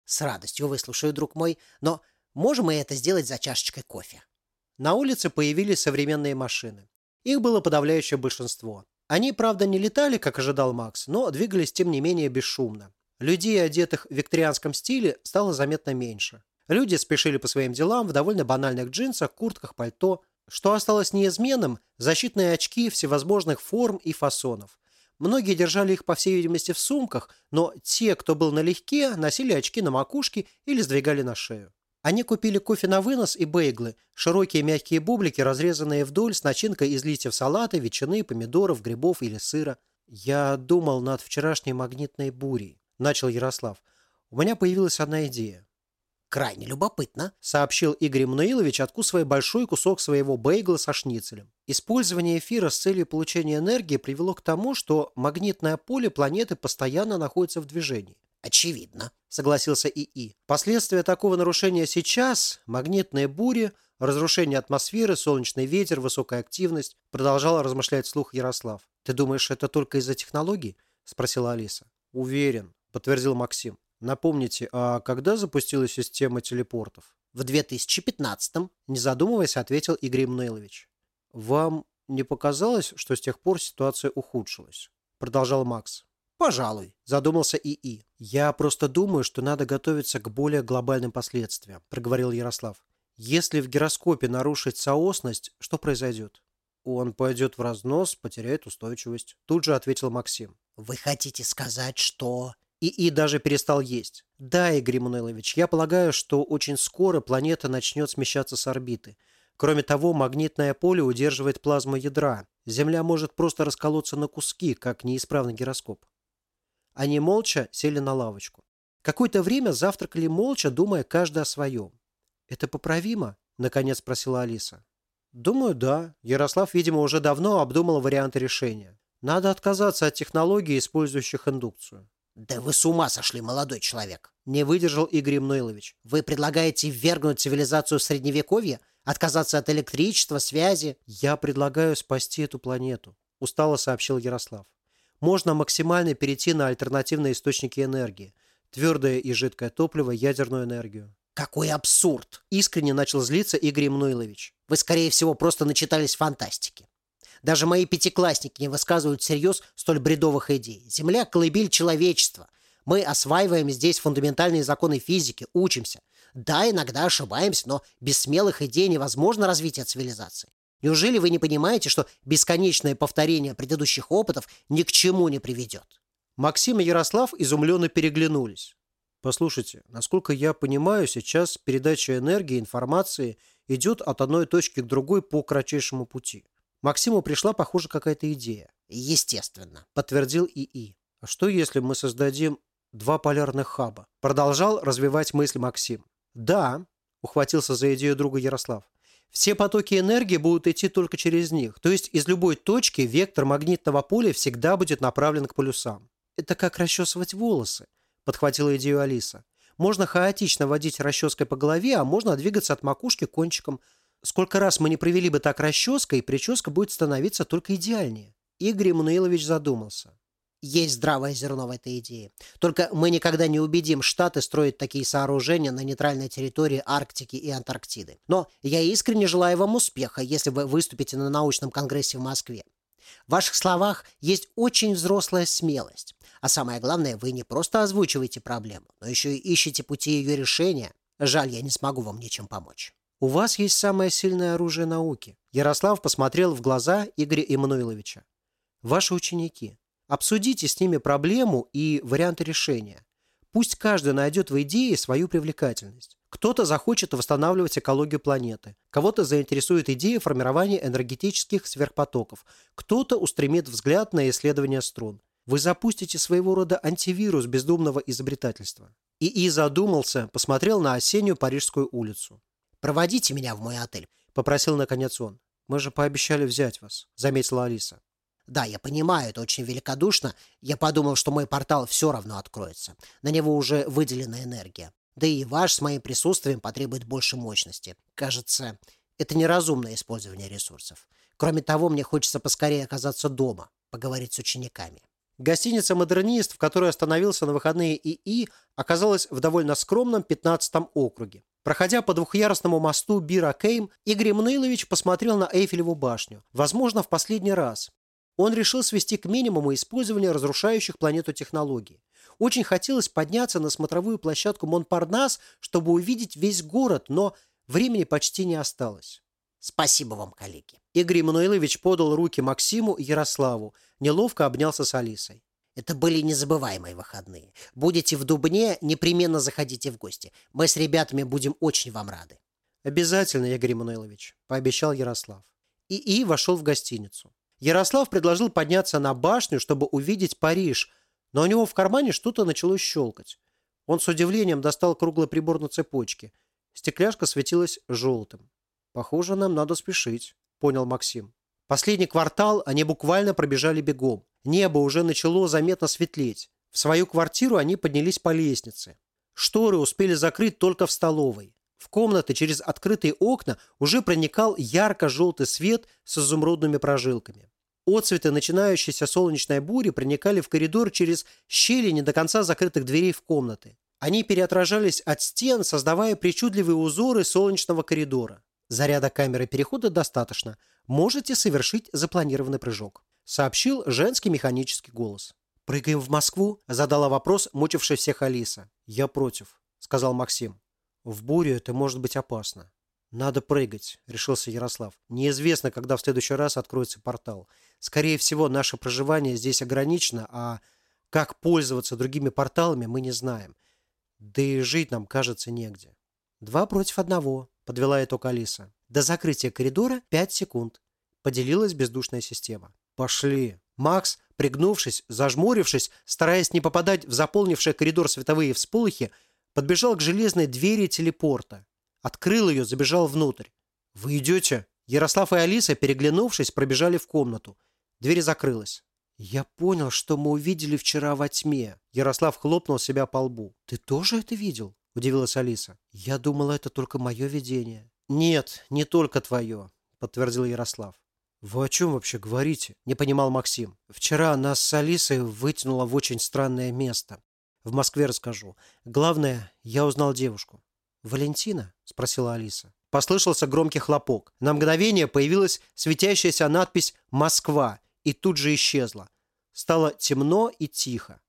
С радостью выслушаю, друг мой, но можем мы это сделать за чашечкой кофе? На улице появились современные машины. Их было подавляющее большинство. Они, правда, не летали, как ожидал Макс, но двигались, тем не менее, бесшумно. Людей, одетых в викторианском стиле, стало заметно меньше. Люди спешили по своим делам в довольно банальных джинсах, куртках, пальто. Что осталось неизменным – защитные очки всевозможных форм и фасонов. Многие держали их, по всей видимости, в сумках, но те, кто был налегке, носили очки на макушке или сдвигали на шею. Они купили кофе на вынос и бейглы, широкие мягкие бублики, разрезанные вдоль с начинкой из листьев салата, ветчины, помидоров, грибов или сыра. «Я думал над вчерашней магнитной бурей», – начал Ярослав. «У меня появилась одна идея». Крайне любопытно, сообщил Игорь Эммануилович, откусывая большой кусок своего бейгла со шницелем. Использование эфира с целью получения энергии привело к тому, что магнитное поле планеты постоянно находится в движении. Очевидно, согласился ИИ. Последствия такого нарушения сейчас – магнитные бури, разрушение атмосферы, солнечный ветер, высокая активность, продолжал размышлять вслух Ярослав. Ты думаешь, это только из-за технологий? Спросила Алиса. Уверен, подтвердил Максим. Напомните, а когда запустилась система телепортов? В 2015-м, не задумываясь, ответил Игорь Емнуилович. Вам не показалось, что с тех пор ситуация ухудшилась? Продолжал Макс. Пожалуй, задумался ИИ. Я просто думаю, что надо готовиться к более глобальным последствиям, проговорил Ярослав. Если в гироскопе нарушить соосность, что произойдет? Он пойдет в разнос, потеряет устойчивость. Тут же ответил Максим. Вы хотите сказать, что... ИИ даже перестал есть. Да, Игорь Эммануилович, я полагаю, что очень скоро планета начнет смещаться с орбиты. Кроме того, магнитное поле удерживает плазму ядра. Земля может просто расколоться на куски, как неисправный гироскоп. Они молча сели на лавочку. Какое-то время завтракали молча, думая каждый о своем. «Это поправимо?» – наконец спросила Алиса. «Думаю, да. Ярослав, видимо, уже давно обдумал варианты решения. Надо отказаться от технологий, использующих индукцию». «Да вы с ума сошли, молодой человек!» – не выдержал Игорь Емнуилович. «Вы предлагаете ввергнуть цивилизацию в Средневековье? Отказаться от электричества, связи?» «Я предлагаю спасти эту планету», – устало сообщил Ярослав. «Можно максимально перейти на альтернативные источники энергии. Твердое и жидкое топливо, ядерную энергию». «Какой абсурд!» – искренне начал злиться Игорь Емнуилович. «Вы, скорее всего, просто начитались фантастики. Даже мои пятиклассники не высказывают всерьез столь бредовых идей. Земля – колыбель человечества. Мы осваиваем здесь фундаментальные законы физики, учимся. Да, иногда ошибаемся, но без смелых идей невозможно развитие цивилизации. Неужели вы не понимаете, что бесконечное повторение предыдущих опытов ни к чему не приведет?» Максим и Ярослав изумленно переглянулись. «Послушайте, насколько я понимаю, сейчас передача энергии, информации идет от одной точки к другой по кратчайшему пути». Максиму пришла, похоже, какая-то идея. «Естественно», – подтвердил ИИ. «А что, если мы создадим 2 полярных хаба?» – продолжал развивать мысль Максим. «Да», – ухватился за идею друга Ярослав. «Все потоки энергии будут идти только через них. То есть из любой точки вектор магнитного поля всегда будет направлен к полюсам». «Это как расчесывать волосы», – подхватила идею Алиса. «Можно хаотично водить расческой по голове, а можно двигаться от макушки к кончикам. Сколько раз мы не провели бы так расческой, прическа будет становиться только идеальнее». Игорь Эммануилович задумался. «Есть здравое зерно в этой идее. Только мы никогда не убедим Штаты строить такие сооружения на нейтральной территории Арктики и Антарктиды. Но я искренне желаю вам успеха, если вы выступите на научном конгрессе в Москве. В ваших словах есть очень взрослая смелость. А самое главное, вы не просто озвучиваете проблему, но еще и ищете пути ее решения. Жаль, я не смогу вам ничем помочь». «У вас есть самое сильное оружие науки». Ярослав посмотрел в глаза Игоря Эммануиловича. «Ваши ученики. Обсудите с ними проблему и варианты решения. Пусть каждый найдет в идее свою привлекательность. Кто-то захочет восстанавливать экологию планеты, кого-то заинтересует идея формирования энергетических сверхпотоков, кто-то устремит взгляд на исследование струн. Вы запустите своего рода антивирус бездумного изобретательства». ИИ задумался, посмотрел на осеннюю Парижскую улицу. «Проводите меня в мой отель», – попросил наконец он. «Мы же пообещали взять вас», – заметила Алиса. «Да, я понимаю, это очень великодушно. Я подумал, что мой портал все равно откроется. На него уже выделена энергия. Да и ваш с моим присутствием потребует больше мощности. Кажется, это неразумное использование ресурсов. Кроме того, мне хочется поскорее оказаться дома, поговорить с учениками». Гостиница «Модернист», в которой остановился на выходные ИИ, оказалась в довольно скромном 15-м округе. Проходя по двухъярусному мосту Бир-Акейм, Игорь Эммануилович посмотрел на Эйфелеву башню. Возможно, в последний раз. Он решил свести к минимуму использование разрушающих планету технологий. Очень хотелось подняться на смотровую площадку Монпарнас, чтобы увидеть весь город, но времени почти не осталось. Спасибо вам, коллеги. Игорь Эммануилович подал руки Максиму и Ярославу, неловко обнялся с Алисой. Это были незабываемые выходные. Будете в Дубне, непременно заходите в гости. Мы с ребятами будем очень вам рады. Обязательно, Игорь Эммануилович, пообещал Ярослав. ИИ вошел в гостиницу. Ярослав предложил подняться на башню, чтобы увидеть Париж, но у него в кармане что-то начало щелкать. Он с удивлением достал круглый прибор на цепочке. Стекляшка светилась желтым. «Похоже, нам надо спешить», — понял Максим. Последний квартал они буквально пробежали бегом. Небо уже начало заметно светлеть. В свою квартиру они поднялись по лестнице. Шторы успели закрыть только в столовой. В комнаты через открытые окна уже проникал ярко-желтый свет с изумрудными прожилками. Отцветы начинающейся солнечной бури проникали в коридор через щели не до конца закрытых дверей в комнаты. Они переотражались от стен, создавая причудливые узоры солнечного коридора. «Заряда камеры перехода достаточно. Можете совершить запланированный прыжок», — сообщил женский механический голос. «Прыгаем в Москву?» — задала вопрос, мучивший всех Алиса. «Я против», — сказал Максим. «В бурю это может быть опасно». «Надо прыгать», — решился Ярослав. «Неизвестно, когда в следующий раз откроется портал. Скорее всего, наше проживание здесь ограничено, а как пользоваться другими порталами мы не знаем. Да и жить нам, кажется, негде». 2 против 1, подвела итог Алиса. До закрытия коридора 5 секунд. Поделилась бездушная система. «Пошли». Макс, пригнувшись, зажмурившись, стараясь не попадать в заполнивший коридор световые всполохи, подбежал к железной двери телепорта. Открыл ее, забежал внутрь. «Вы идете?» Ярослав и Алиса, переглянувшись, пробежали в комнату. Дверь закрылась. «Я понял, что мы увидели вчера во тьме». Ярослав хлопнул себя по лбу. «Ты тоже это видел?» – удивилась Алиса. «Я думала, это только мое видение». «Нет, не только твое», – подтвердил Ярослав. «Вы о чем вообще говорите?» – не понимал Максим. «Вчера нас с Алисой вытянуло в очень странное место. В Москве расскажу. Главное, я узнал девушку». «Валентина?» – спросила Алиса. Послышался громкий хлопок. На мгновение появилась светящаяся надпись «Москва» и тут же исчезла. Стало темно и тихо.